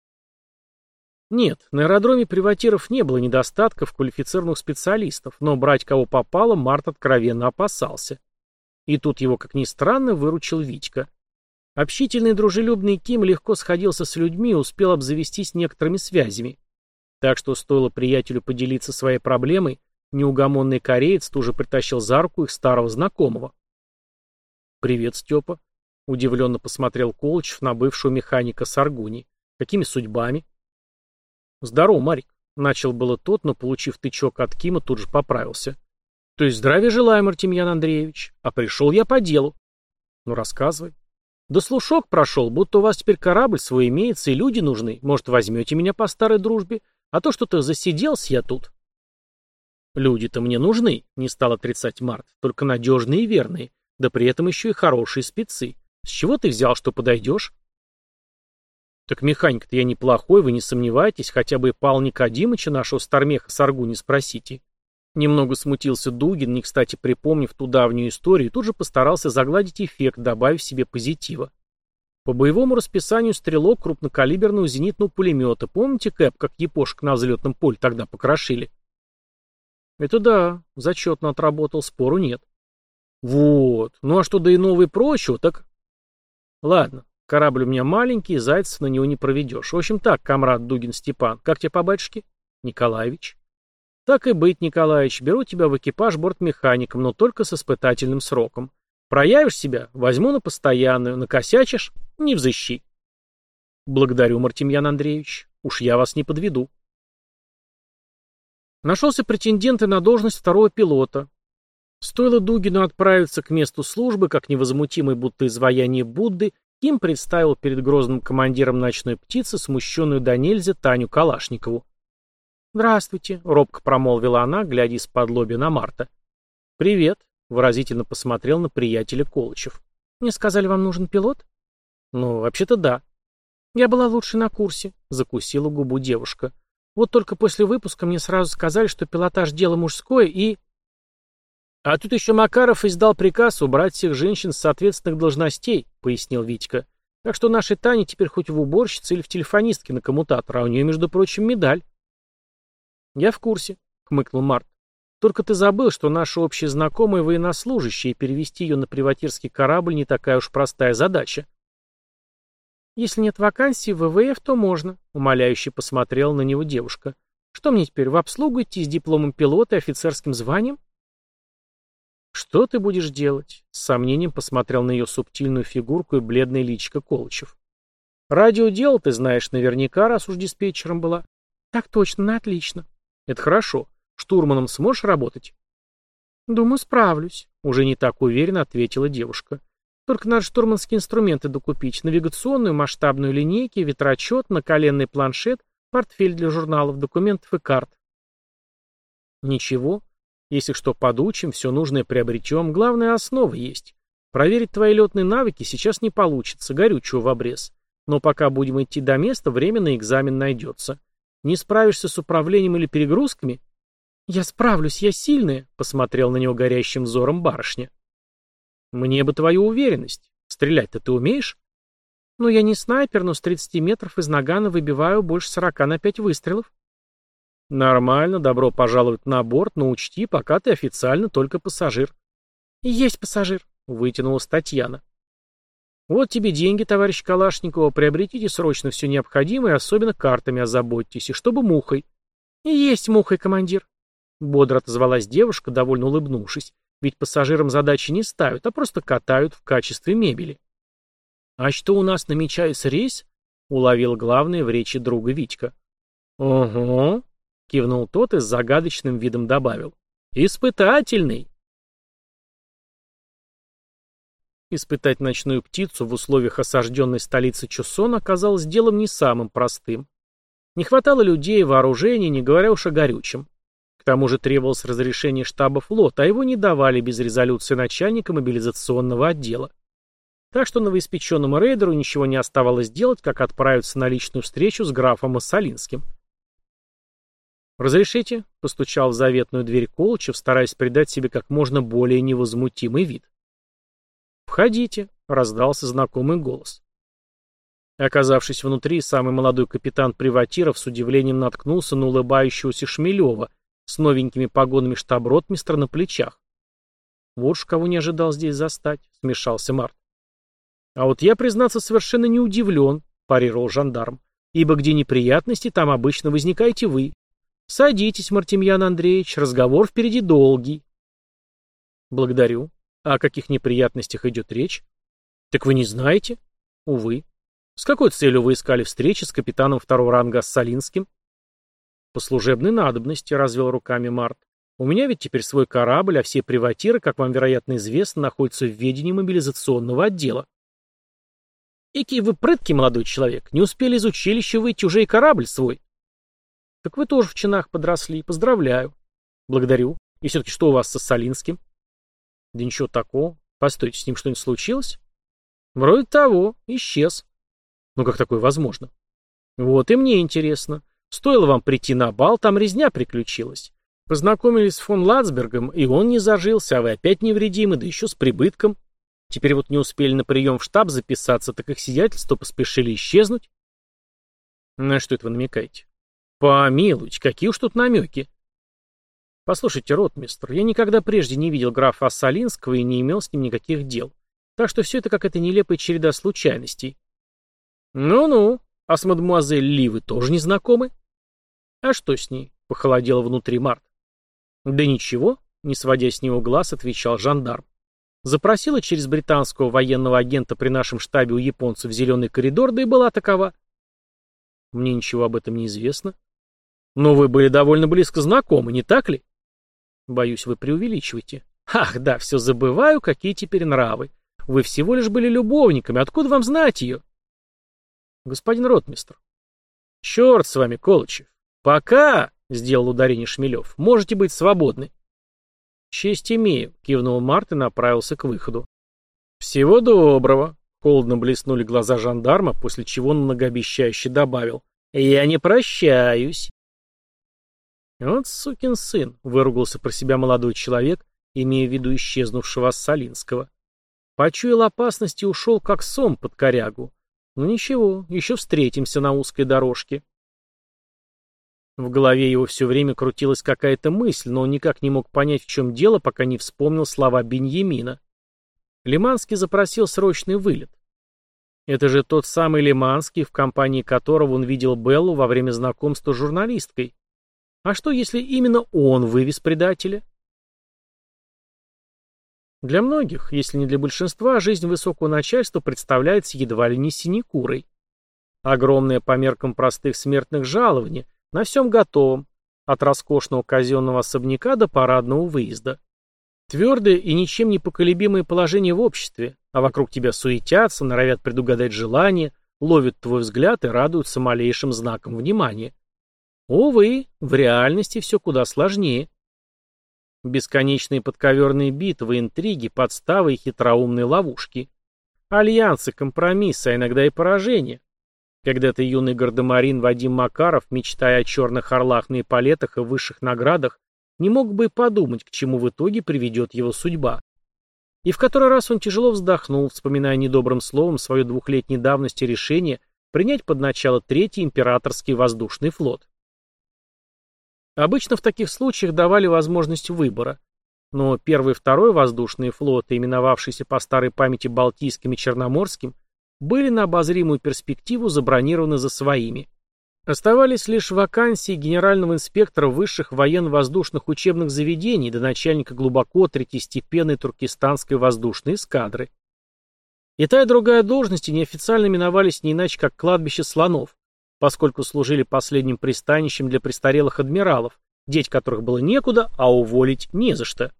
Нет, на аэродроме приватиров не было недостатков квалифицированных специалистов, но брать кого попало Март откровенно опасался. И тут его, как ни странно, выручил Витька. Общительный и дружелюбный Ким легко сходился с людьми и успел обзавестись некоторыми связями. Так что стоило приятелю поделиться своей проблемой, неугомонный кореец тут же притащил за руку их старого знакомого. «Привет, Степа», — удивленно посмотрел Колычев на бывшего механика Саргуни. «Какими судьбами?» «Здорово, Марик», — начал было тот, но, получив тычок от Кима, тут же поправился. «То есть здравия желаю, Мартемьян Андреевич, а пришел я по делу». «Ну, рассказывай». «Да слушок прошел, будто у вас теперь корабль свой имеется и люди нужны. Может, возьмете меня по старой дружбе? А то что-то засиделся я тут». «Люди-то мне нужны», — не стал отрицать Март, «только надежные и верные, да при этом еще и хорошие спецы. С чего ты взял, что подойдешь?» «Так механик-то я неплохой, вы не сомневайтесь, хотя бы и Павла Никодимыча, нашего стармеха Саргуни, спросите. Немного смутился Дугин, не кстати припомнив ту давнюю историю, и тут же постарался загладить эффект, добавив себе позитива. По боевому расписанию стрелок крупнокалиберного зенитного пулемета. Помните, Кэп, как япошек на взлетном поле тогда покрошили? Это да, зачетно отработал, спору нет. Вот, ну а что до иного и прочего, так... Ладно, корабль у меня маленький, зайцев на него не проведешь. В общем так, комрад Дугин Степан, как тебе по батюшке? Николаевич. Так и быть, Николаевич, беру тебя в экипаж бортмехаником, но только с испытательным сроком. Проявишь себя — возьму на постоянную, накосячишь — не взыщи. Благодарю, Мартемьян Андреевич, уж я вас не подведу. Нашелся претендент и на должность второго пилота. Стоило Дугину отправиться к месту службы, как невозмутимый будто изваяние Будды, Ким представил перед грозным командиром ночной птицы смущенную до нельзя Таню Калашникову. «Здравствуйте», — робко промолвила она, глядя из-под лобья на Марта. «Привет», — выразительно посмотрел на приятеля Колычев. «Мне сказали, вам нужен пилот?» «Ну, вообще-то да». «Я была лучше на курсе», — закусила губу девушка. «Вот только после выпуска мне сразу сказали, что пилотаж — дело мужское и...» «А тут еще Макаров издал приказ убрать всех женщин с соответственных должностей», — пояснил Витька. «Так что нашей Тане теперь хоть в уборщице или в телефонистке на коммутатор, а у нее, между прочим, медаль». «Я в курсе», — хмыкнул Март. «Только ты забыл, что наша общая знакомая военнослужащая, и перевести ее на приватирский корабль не такая уж простая задача». «Если нет вакансий в ВВФ, то можно», — умоляюще посмотрела на него девушка. «Что мне теперь, в обслугу идти с дипломом пилота и офицерским званием?» «Что ты будешь делать?» — с сомнением посмотрел на ее субтильную фигурку и бледное личико Колычев. «Радиодело ты знаешь наверняка, раз уж диспетчером была». «Так точно, на отлично». «Это хорошо. Штурманом сможешь работать?» «Думаю, справлюсь», — уже не так уверенно ответила девушка. «Только надо штурманские инструменты докупить, навигационную, масштабную линейки, ветрочет, наколенный планшет, портфель для журналов, документов и карт». «Ничего. Если что подучим, все нужное приобретем, главное, основа есть. Проверить твои летные навыки сейчас не получится, горючего в обрез. Но пока будем идти до места, время на экзамен найдется. Не справишься с управлением или перегрузками?» «Я справлюсь, я сильная», — посмотрел на него горящим взором барышня. «Мне бы твою уверенность. Стрелять-то ты умеешь?» «Ну, я не снайпер, но с 30 метров из нагана выбиваю больше 40 на 5 выстрелов». «Нормально, добро пожаловать на борт, но учти, пока ты официально только пассажир». «Есть пассажир», — вытянулась Татьяна. «Вот тебе деньги, товарищ Калашникова, приобретите срочно все необходимое, особенно картами озаботьтесь, и чтобы мухой». «Есть мухой, командир», — бодро отозвалась девушка, довольно улыбнувшись, ведь пассажирам задачи не ставят, а просто катают в качестве мебели. «А что у нас намечается рейс?» — уловил главное в речи друга Витька. «Ого», — кивнул тот и с загадочным видом добавил. «Испытательный». Испытать ночную птицу в условиях осажденной столицы Чусон оказалось делом не самым простым. Не хватало людей, вооружения, не говоря уж о горючем. К тому же требовалось разрешение штаба флота, а его не давали без резолюции начальника мобилизационного отдела. Так что новоиспеченному рейдеру ничего не оставалось делать, как отправиться на личную встречу с графом Массалинским. «Разрешите?» — постучал в заветную дверь Колычев, стараясь придать себе как можно более невозмутимый вид. «Входите», — раздался знакомый голос. Оказавшись внутри, самый молодой капитан Приватиров с удивлением наткнулся на улыбающегося Шмелева с новенькими погонами штаб-ротмистра на плечах. «Вот ж кого не ожидал здесь застать», — смешался Март. «А вот я, признаться, совершенно не удивлен», — парировал жандарм, «ибо где неприятности, там обычно возникаете вы. Садитесь, Мартемьян Андреевич, разговор впереди долгий». «Благодарю. А о каких неприятностях идет речь?» «Так вы не знаете?» «Увы. С какой целью вы искали встречи с капитаном второго ранга Ассалинским?» «По служебной надобности», — развел руками Март. «У меня ведь теперь свой корабль, а все приватиры, как вам, вероятно, известно, находятся в ведении мобилизационного отдела». «Икий вы прыткий, молодой человек, не успели из училища выйти, уже и корабль свой». «Так вы тоже в чинах подросли, поздравляю». «Благодарю. И все-таки что у вас с Ассалинским?» «Да ничего такого. Постойте, с ним что-нибудь случилось?» «Вроде того. Исчез». «Ну как такое возможно?» «Вот и мне интересно. Стоило вам прийти на бал, там резня приключилась. Познакомились с фон Лацбергом, и он не зажился, а вы опять невредимы, да еще с прибытком. Теперь вот не успели на прием в штаб записаться, так их сиятельство поспешили исчезнуть. На что это вы намекаете? Помилуйте, какие уж тут намеки. Послушайте, ротмистр, я никогда прежде не видел графа Ассалинского и не имел с ним никаких дел. Так что все это какая-то нелепая череда случайностей. Ну-ну, а с мадемуазель Ли вы тоже не знакомы? А что с ней? Похолодело внутри Март. Да ничего, не сводя с него глаз, отвечал жандарм. Запросила через британского военного агента при нашем штабе у японцев зеленый коридор, да и была такова. Мне ничего об этом не известно. Но вы были довольно близко знакомы, не так ли? Боюсь, вы преувеличиваете. Ах, да, все забываю, какие теперь нравы. Вы всего лишь были любовниками, откуда вам знать ее? Господин ротмистр. Черт с вами, Колычев. Пока, сделал ударение Шмелев, можете быть свободны. Честь имею, кивнул Март и направился к выходу. Всего доброго. Холодно блеснули глаза жандарма, после чего он многообещающе добавил. Я не прощаюсь. Вот сукин сын, выругался про себя молодой человек, имея в виду исчезнувшего Ассалинского. Почуял опасность и ушел как сом под корягу. Ну ничего, еще встретимся на узкой дорожке. В голове его все время крутилась какая-то мысль, но он никак не мог понять, в чем дело, пока не вспомнил слова Беньямина. Лиманский запросил срочный вылет. Это же тот самый Лиманский, в компании которого он видел Беллу во время знакомства с журналисткой. А что, если именно он вывез предателя? Для многих, если не для большинства, жизнь высокого начальства представляется едва ли не синекурой. Огромное по меркам простых смертных жалование, на всем готовом, от роскошного казенного особняка до парадного выезда. Твердое и ничем не поколебимое положение в обществе, а вокруг тебя суетятся, норовят предугадать желания, ловят твой взгляд и радуются малейшим знаком внимания. Увы, в реальности все куда сложнее. Бесконечные подковерные битвы, интриги, подставы и хитроумные ловушки. Альянсы, компромиссы, а иногда и поражения. Когда-то юный гардемарин Вадим Макаров, мечтая о черных орлах на эполетах и высших наградах, не мог бы и подумать, к чему в итоге приведет его судьба. И в который раз он тяжело вздохнул, вспоминая недобрым словом свое двухлетней давности решение принять под начало Третий императорский воздушный флот. Обычно в таких случаях давали возможность выбора, но первый и второй воздушные флоты, именовавшиеся по старой памяти Балтийским и Черноморским, были на обозримую перспективу забронированы за своими. Оставались лишь вакансии генерального инспектора высших военно-воздушных учебных заведений до начальника глубоко третьестепенной туркестанской воздушной эскадры. И та и другая должности неофициально именовались не иначе как кладбище слонов, поскольку служили последним пристанищем для престарелых адмиралов, деть которых было некуда, а уволить не за что.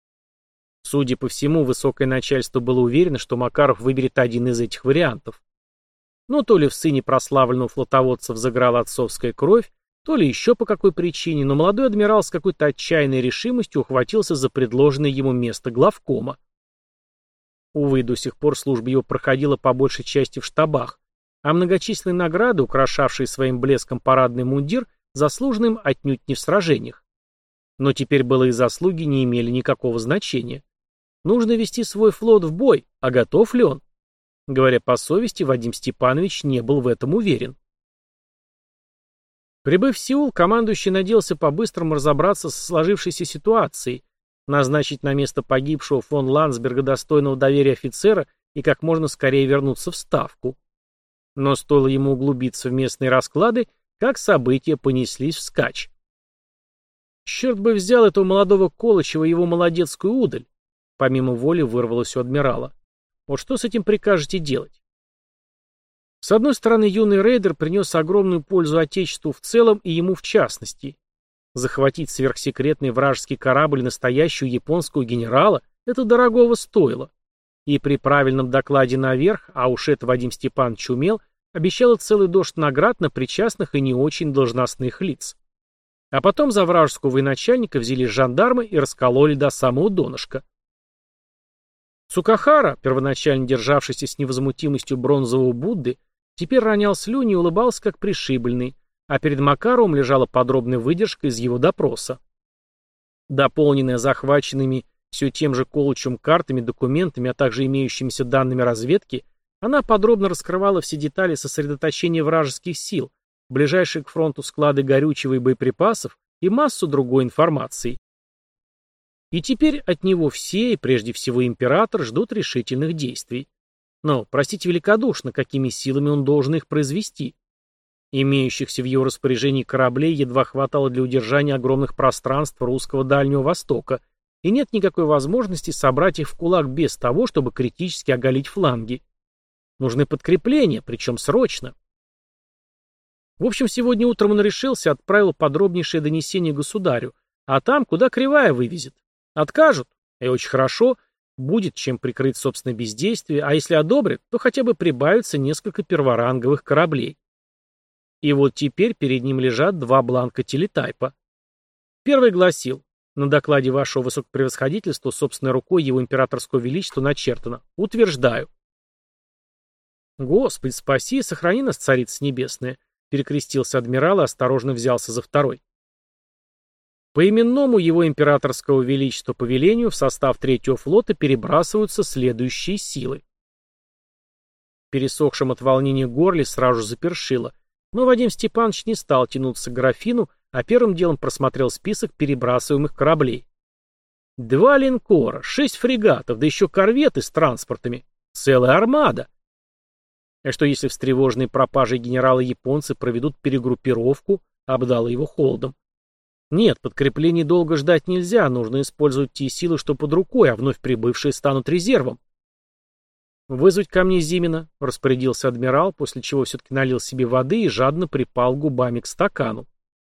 Судя по всему, высокое начальство было уверено, что Макаров выберет один из этих вариантов. Но то ли в сыне прославленного флотоводца взыграла отцовская кровь, то ли еще по какой причине, но молодой адмирал с какой-то отчаянной решимостью ухватился за предложенное ему место главкома. Увы, до сих пор служба его проходила по большей части в штабах, а многочисленные награды, украшавшие своим блеском парадный мундир, заслужены им отнюдь не в сражениях. Но теперь былые заслуги не имели никакого значения. Нужно вести свой флот в бой, а готов ли он? Говоря по совести, Вадим Степанович не был в этом уверен. Прибыв в Сеул, командующий надеялся по-быстрому разобраться со сложившейся ситуацией, назначить на место погибшего фон Ландсберга достойного доверия офицера и как можно скорее вернуться в Ставку. Но стоило ему углубиться в местные расклады, как события понеслись вскачь. Черт бы взял этого молодого Колычева и его молодецкую удаль, помимо воли вырвалось у адмирала. Вот что с этим прикажете делать? С одной стороны, юный рейдер принес огромную пользу Отечеству в целом и ему в частности. Захватить сверхсекретный вражеский корабль настоящего японского генерала – это дорогого стоило. И при правильном докладе наверх, а уж это Вадим Степанович умел, обещало целый дождь наград на причастных и не очень должностных лиц. А потом за вражеского военачальника взялись жандармы и раскололи до самого донышка. Цукахара, первоначально державшийся с невозмутимостью бронзового Будды, теперь ронял слюни и улыбался как пришибленный, а перед Макаровым лежала подробная выдержка из его допроса. Дополненная захваченными все тем же Колычем картами, документами, а также имеющимися данными разведки, она подробно раскрывала все детали сосредоточения вражеских сил, ближайшие к фронту склады горючего и боеприпасов и массу другой информации. И теперь от него все, и прежде всего император, ждут решительных действий. Но, простите великодушно, какими силами он должен их произвести? Имеющихся в его распоряжении кораблей едва хватало для удержания огромных пространств русского Дальнего Востока, и нет никакой возможности собрать их в кулак без того, чтобы критически оголить фланги. Нужны подкрепления, причем срочно. В общем, сегодня утром он решился, отправил подробнейшее донесение государю, а там, куда кривая вывезет. Откажут, и очень хорошо, будет чем прикрыть собственное бездействие, а если одобрят, то хотя бы прибавится несколько перворанговых кораблей. И вот теперь перед ним лежат два бланка телетайпа. Первый гласил: на докладе вашего высокопревосходительства собственной рукой его императорского величества начертано: утверждаю. Господи, спаси и сохрани нас, царица небесная, перекрестился адмирал и осторожно взялся за второй. По именному его императорского величества повелению в состав третьего флота перебрасываются следующие силы. В пересохшем от волнения горле сразу же запершило, но Вадим Степанович не стал тянуться к графину, а первым делом просмотрел список перебрасываемых кораблей. 2 линкора, 6 фрегатов, да еще корветы с транспортами. Целая армада. А что если встревоженные пропажей генералы-японцы проведут перегруппировку, обдало его холодом? Нет, подкреплений долго ждать нельзя, нужно использовать те силы, что под рукой, а вновь прибывшие станут резервом. «Вызвать ко мне Зимина», — распорядился адмирал, после чего все-таки налил себе воды и жадно припал губами к стакану.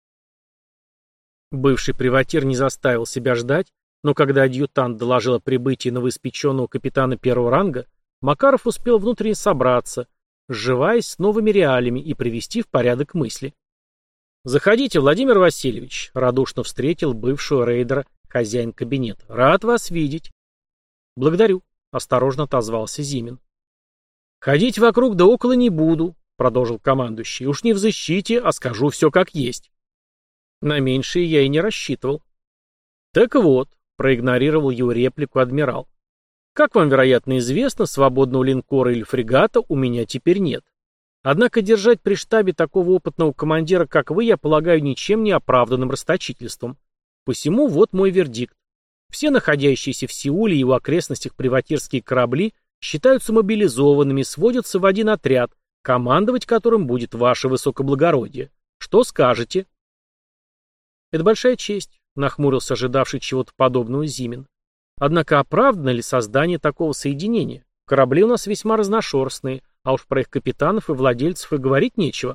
Бывший приватир не заставил себя ждать, но когда адъютант доложил о прибытии новоиспеченного капитана первого ранга, Макаров успел внутренне собраться, сживаясь с новыми реалиями и привести в порядок мысли. «Заходите, Владимир Васильевич», — радушно встретил бывшего рейдера хозяин кабинета. «Рад вас видеть». «Благодарю», — осторожно отозвался Зимин. «Ходить вокруг да около не буду», — продолжил командующий. «Уж не в защите, а скажу все как есть». На меньшее я и не рассчитывал. «Так вот», — проигнорировал его реплику адмирал. «Как вам, вероятно, известно, свободного линкора или фрегата у меня теперь нет. Однако держать при штабе такого опытного командира, как вы, я полагаю ничем не оправданным расточительством. Посему вот мой вердикт. Все находящиеся в Сеуле и его окрестностях приватирские корабли считаются мобилизованными, сводятся в один отряд, командовать которым будет ваше высокоблагородие. Что скажете?» «Это большая честь», — нахмурился ожидавший чего-то подобного Зимин. «Однако оправдано ли создание такого соединения? Корабли у нас весьма разношерстные, а уж про их капитанов и владельцев и говорить нечего».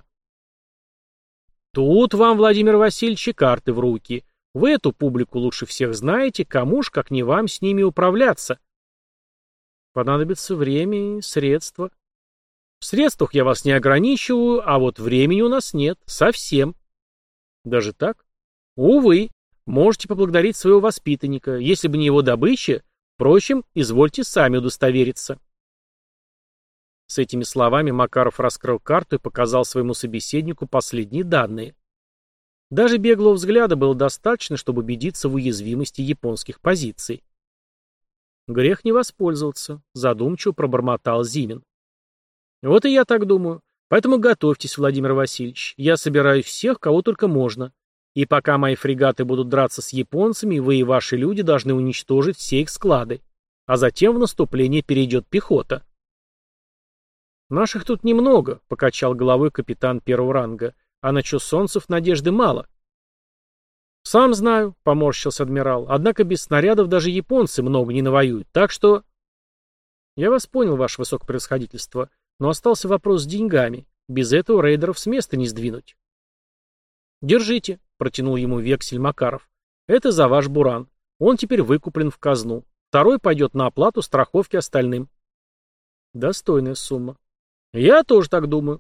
«Тут вам, Владимир Васильевич, и карты в руки. Вы эту публику лучше всех знаете, кому ж, как не вам, с ними управляться». «Понадобится время и средства». «В средствах я вас не ограничиваю, а вот времени у нас нет. Совсем». «Даже так?» «Увы. Можете поблагодарить своего воспитанника. Если бы не его добыча, впрочем, извольте сами удостовериться». С этими словами Макаров раскрыл карту и показал своему собеседнику последние данные. Даже беглого взгляда было достаточно, чтобы убедиться в уязвимости японских позиций. «Грех не воспользоваться», — задумчиво пробормотал Зимин. «Вот и я так думаю. Поэтому готовьтесь, Владимир Васильевич. Я собираю всех, кого только можно. И пока мои фрегаты будут драться с японцами, вы и ваши люди должны уничтожить все их склады. А затем в наступление перейдет пехота». «Наших тут немного», — покачал головой капитан первого ранга. «А на чусонцев надежды мало». «Сам знаю», — поморщился адмирал. «Однако без снарядов даже японцы много не навоюют, так что...» «Я вас понял, ваше высокопревосходительство, но остался вопрос с деньгами. Без этого рейдеров с места не сдвинуть». «Держите», — протянул ему вексель Макаров. «Это за ваш буран. Он теперь выкуплен в казну. Второй пойдет на оплату страховки остальным». «Достойная сумма». «Я тоже так думаю».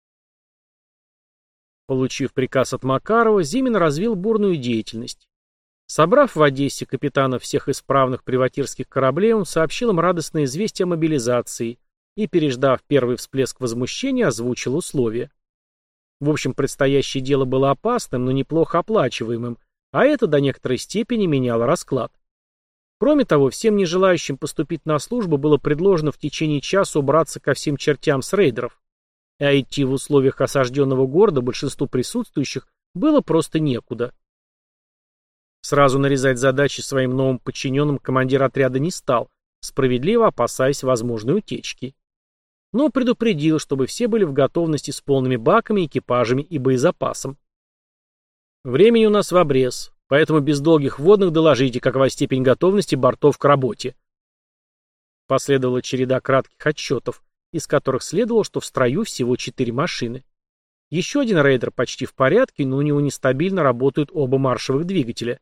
Получив приказ от Макарова, Зимин развил бурную деятельность. Собрав в Одессе капитанов всех исправных приватирских кораблей, он сообщил им радостное известие о мобилизации и, переждав первый всплеск возмущения, озвучил условия. В общем, предстоящее дело было опасным, но неплохо оплачиваемым, а это до некоторой степени меняло расклад. Кроме того, всем не желающим поступить на службу было предложено в течение часа убраться ко всем чертям с рейдеров, а идти в условиях осажденного города большинству присутствующих было просто некуда. Сразу нарезать задачи своим новым подчиненным командир отряда не стал, справедливо опасаясь возможной утечки. Но предупредил, чтобы все были в готовности с полными баками, экипажами и боезапасом. Времени у нас в обрез, поэтому без долгих вводных доложите, какова степень готовности бортов к работе. Последовала череда кратких отчетов, из которых следовало, что в строю всего 4 машины. Еще один рейдер почти в порядке, но у него нестабильно работают оба маршевых двигателя.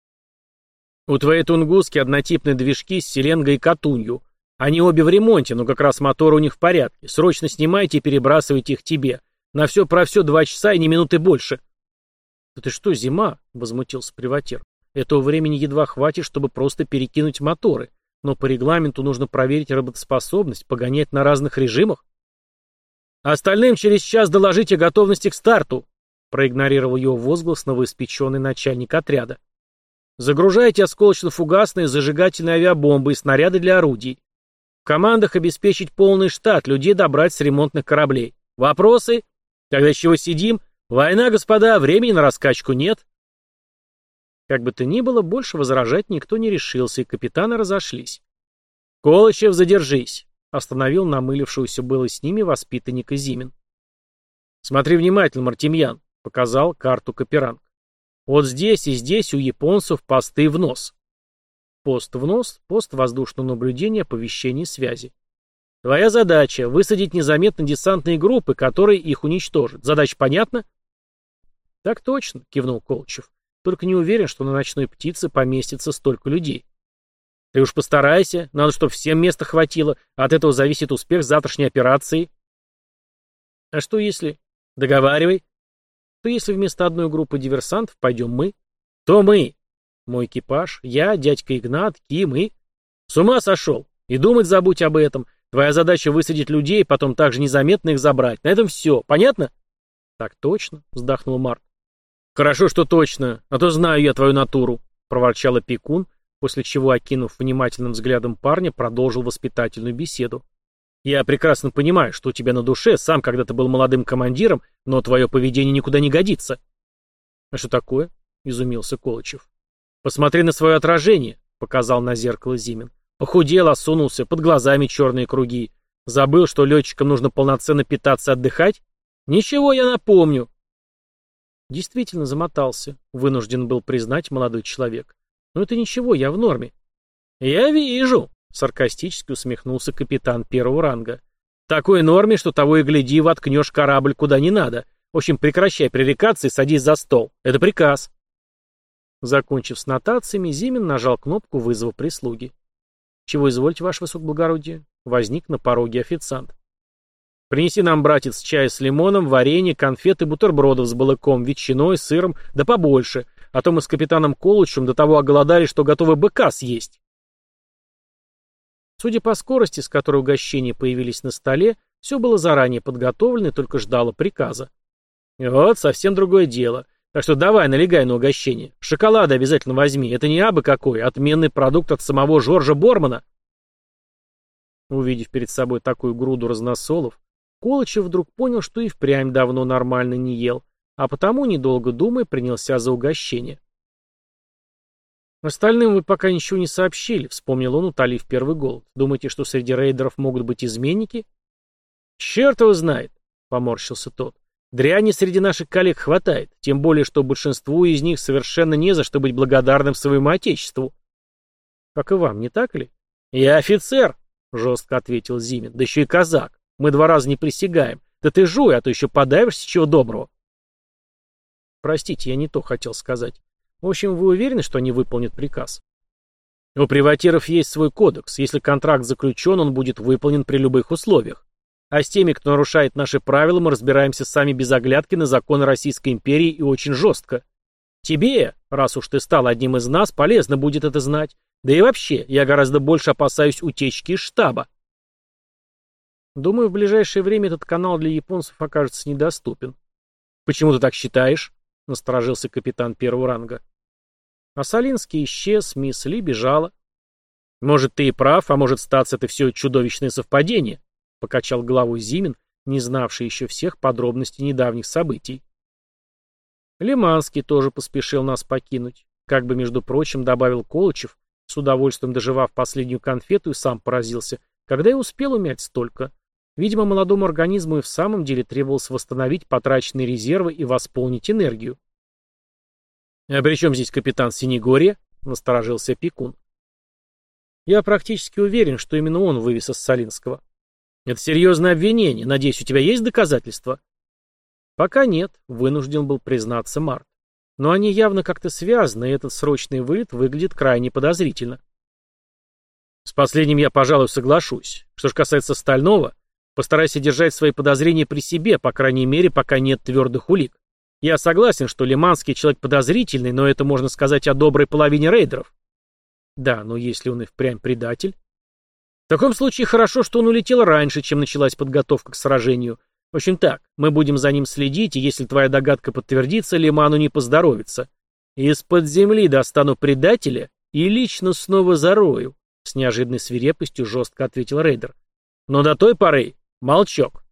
У твоей тунгуски однотипные движки с селенгой и катунью. Они обе в ремонте, но как раз моторы у них в порядке. Срочно снимайте и перебрасывайте их тебе. На все про все 2 часа и ни минуты больше. — Это что, зима? — возмутился приватер. — Этого времени едва хватит, чтобы просто перекинуть моторы. Но по регламенту нужно проверить работоспособность, погонять на разных режимах. Остальным через час доложите о готовности к старту, проигнорировал его возглас новоиспеченный начальник отряда. Загружайте осколочно-фугасные, зажигательные авиабомбы и снаряды для орудий. В командах обеспечить полный штат, людей добрать с ремонтных кораблей. Вопросы? Тогда с чего сидим? Война, господа, времени на раскачку нет. Как бы то ни было, больше возражать никто не решился, и капитаны разошлись. «Колычев, задержись!» — остановил намылившегося было с ними воспитанника Зимин. «Смотри внимательно, Мартемьян», — показал карту Каперанг. «Вот здесь и здесь у японцев посты в нос». Пост в нос, пост воздушного наблюдения, оповещения и связи. «Твоя задача — высадить незаметно десантные группы, которые их уничтожат. Задача понятна?» «Так точно», — кивнул Колычев. «Только не уверен, что на ночной птице поместится столько людей». «Ты уж постарайся, надо, чтобы всем места хватило, от этого зависит успех завтрашней операции». «А что если...» «Договаривай». «Что если вместо одной группы диверсантов пойдем мы?» «То мы». «Мой экипаж, я, дядька Игнат, Ким и...» «С ума сошел! И думать забудь об этом. Твоя задача высадить людей, потом также незаметно их забрать. На этом все. Понятно?» «Так точно», — вздохнул Март. «Хорошо, что точно, а то знаю я твою натуру», — проворчал опекун, после чего, окинув внимательным взглядом парня, продолжил воспитательную беседу. «Я прекрасно понимаю, что у тебя на душе, сам когда-то был молодым командиром, но твое поведение никуда не годится». «А что такое?» — изумился Колычев. «Посмотри на свое отражение», — показал на зеркало Зимин. «Похудел, осунулся, под глазами черные круги. Забыл, что летчикам нужно полноценно питаться и отдыхать? Ничего, я напомню». Действительно замотался, вынужден был признать молодой человек. «Но это ничего, я в норме». «Я вижу», — саркастически усмехнулся капитан первого ранга. «В такой норме, что того и гляди, воткнешь корабль куда не надо. В общем, прекращай пререкаться и садись за стол. Это приказ». Закончив с нотациями, Зимин нажал кнопку вызова прислуги. «Чего извольте, ваше высокоблагородие?» Возник на пороге официант. «Принеси нам, братец, чай с лимоном, варенье, конфеты, бутербродов с балыком, ветчиной, сыром, да побольше, а то мы с капитаном Колычем до того оголодали, что готовы быка съесть». Судя по скорости, с которой угощения появились на столе, все было заранее подготовлено и только ждало приказа. «Вот, совсем другое дело. Так что давай, налегай на угощение. Шоколада обязательно возьми, это не абы какой, отменный продукт от самого Жоржа Бормана». Увидев перед собой такую груду разносолов, Колычев вдруг понял, что и впрямь давно нормально не ел, а потому, недолго думая, принялся за угощение. «Остальным вы пока ничего не сообщили», — вспомнил он, утолив первый голод. «Думаете, что среди рейдеров могут быть изменники?» «Черт его знает», — поморщился тот. «Дряни среди наших коллег хватает, тем более, что большинству из них совершенно не за что быть благодарным своему отечеству». «Как и вам, не так ли?» «Я офицер», — жестко ответил Зимин, — «да еще и казак. Мы 2 раза не присягаем. Да ты жуй, а то еще подавишься чего доброго». «Простите, я не то хотел сказать. В общем, вы уверены, что они выполнят приказ?» «У приватиров есть свой кодекс. Если контракт заключен, он будет выполнен при любых условиях. А с теми, кто нарушает наши правила, мы разбираемся сами без оглядки на законы Российской империи и очень жестко. Тебе, раз уж ты стал одним из нас, полезно будет это знать. Да и вообще, я гораздо больше опасаюсь утечки из штаба». «Думаю, в ближайшее время этот канал для японцев окажется недоступен». «Почему ты так считаешь?» — насторожился капитан первого ранга. А Солинский исчез, мисс Ли бежала. Может, ты и прав, а может, статься это все чудовищное совпадение, покачал головой Зимин, не знавший еще всех подробностей недавних событий. Лиманский тоже поспешил нас покинуть, как бы, между прочим, добавил Колычев, с удовольствием доживав последнюю конфету и сам поразился, когда и успел умять столько. Видимо, молодому организму и в самом деле требовалось восстановить потраченные резервы и восполнить энергию. «А при чем здесь капитан Синегорья?» — насторожился Пекун. «Я практически уверен, что именно он вывез из Солинского». «Это серьезное обвинение. Надеюсь, у тебя есть доказательства?» «Пока нет», — вынужден был признаться Март. «Но они явно как-то связаны, и этот срочный вылет выглядит крайне подозрительно». «С последним я, пожалуй, соглашусь. Что же касается Стального, постарайся держать свои подозрения при себе, по крайней мере, пока нет твердых улик. Я согласен, что Лиманский человек подозрительный, но это можно сказать о доброй половине рейдеров». «Да, но если он и впрямь предатель?» «В таком случае хорошо, что он улетел раньше, чем началась подготовка к сражению. В общем так, мы будем за ним следить, и если твоя догадка подтвердится, Лиману не поздоровится. Из-под земли достану предателя и лично снова зарою», — с неожиданной свирепостью жестко ответил рейдер. «Но до той поры молчок».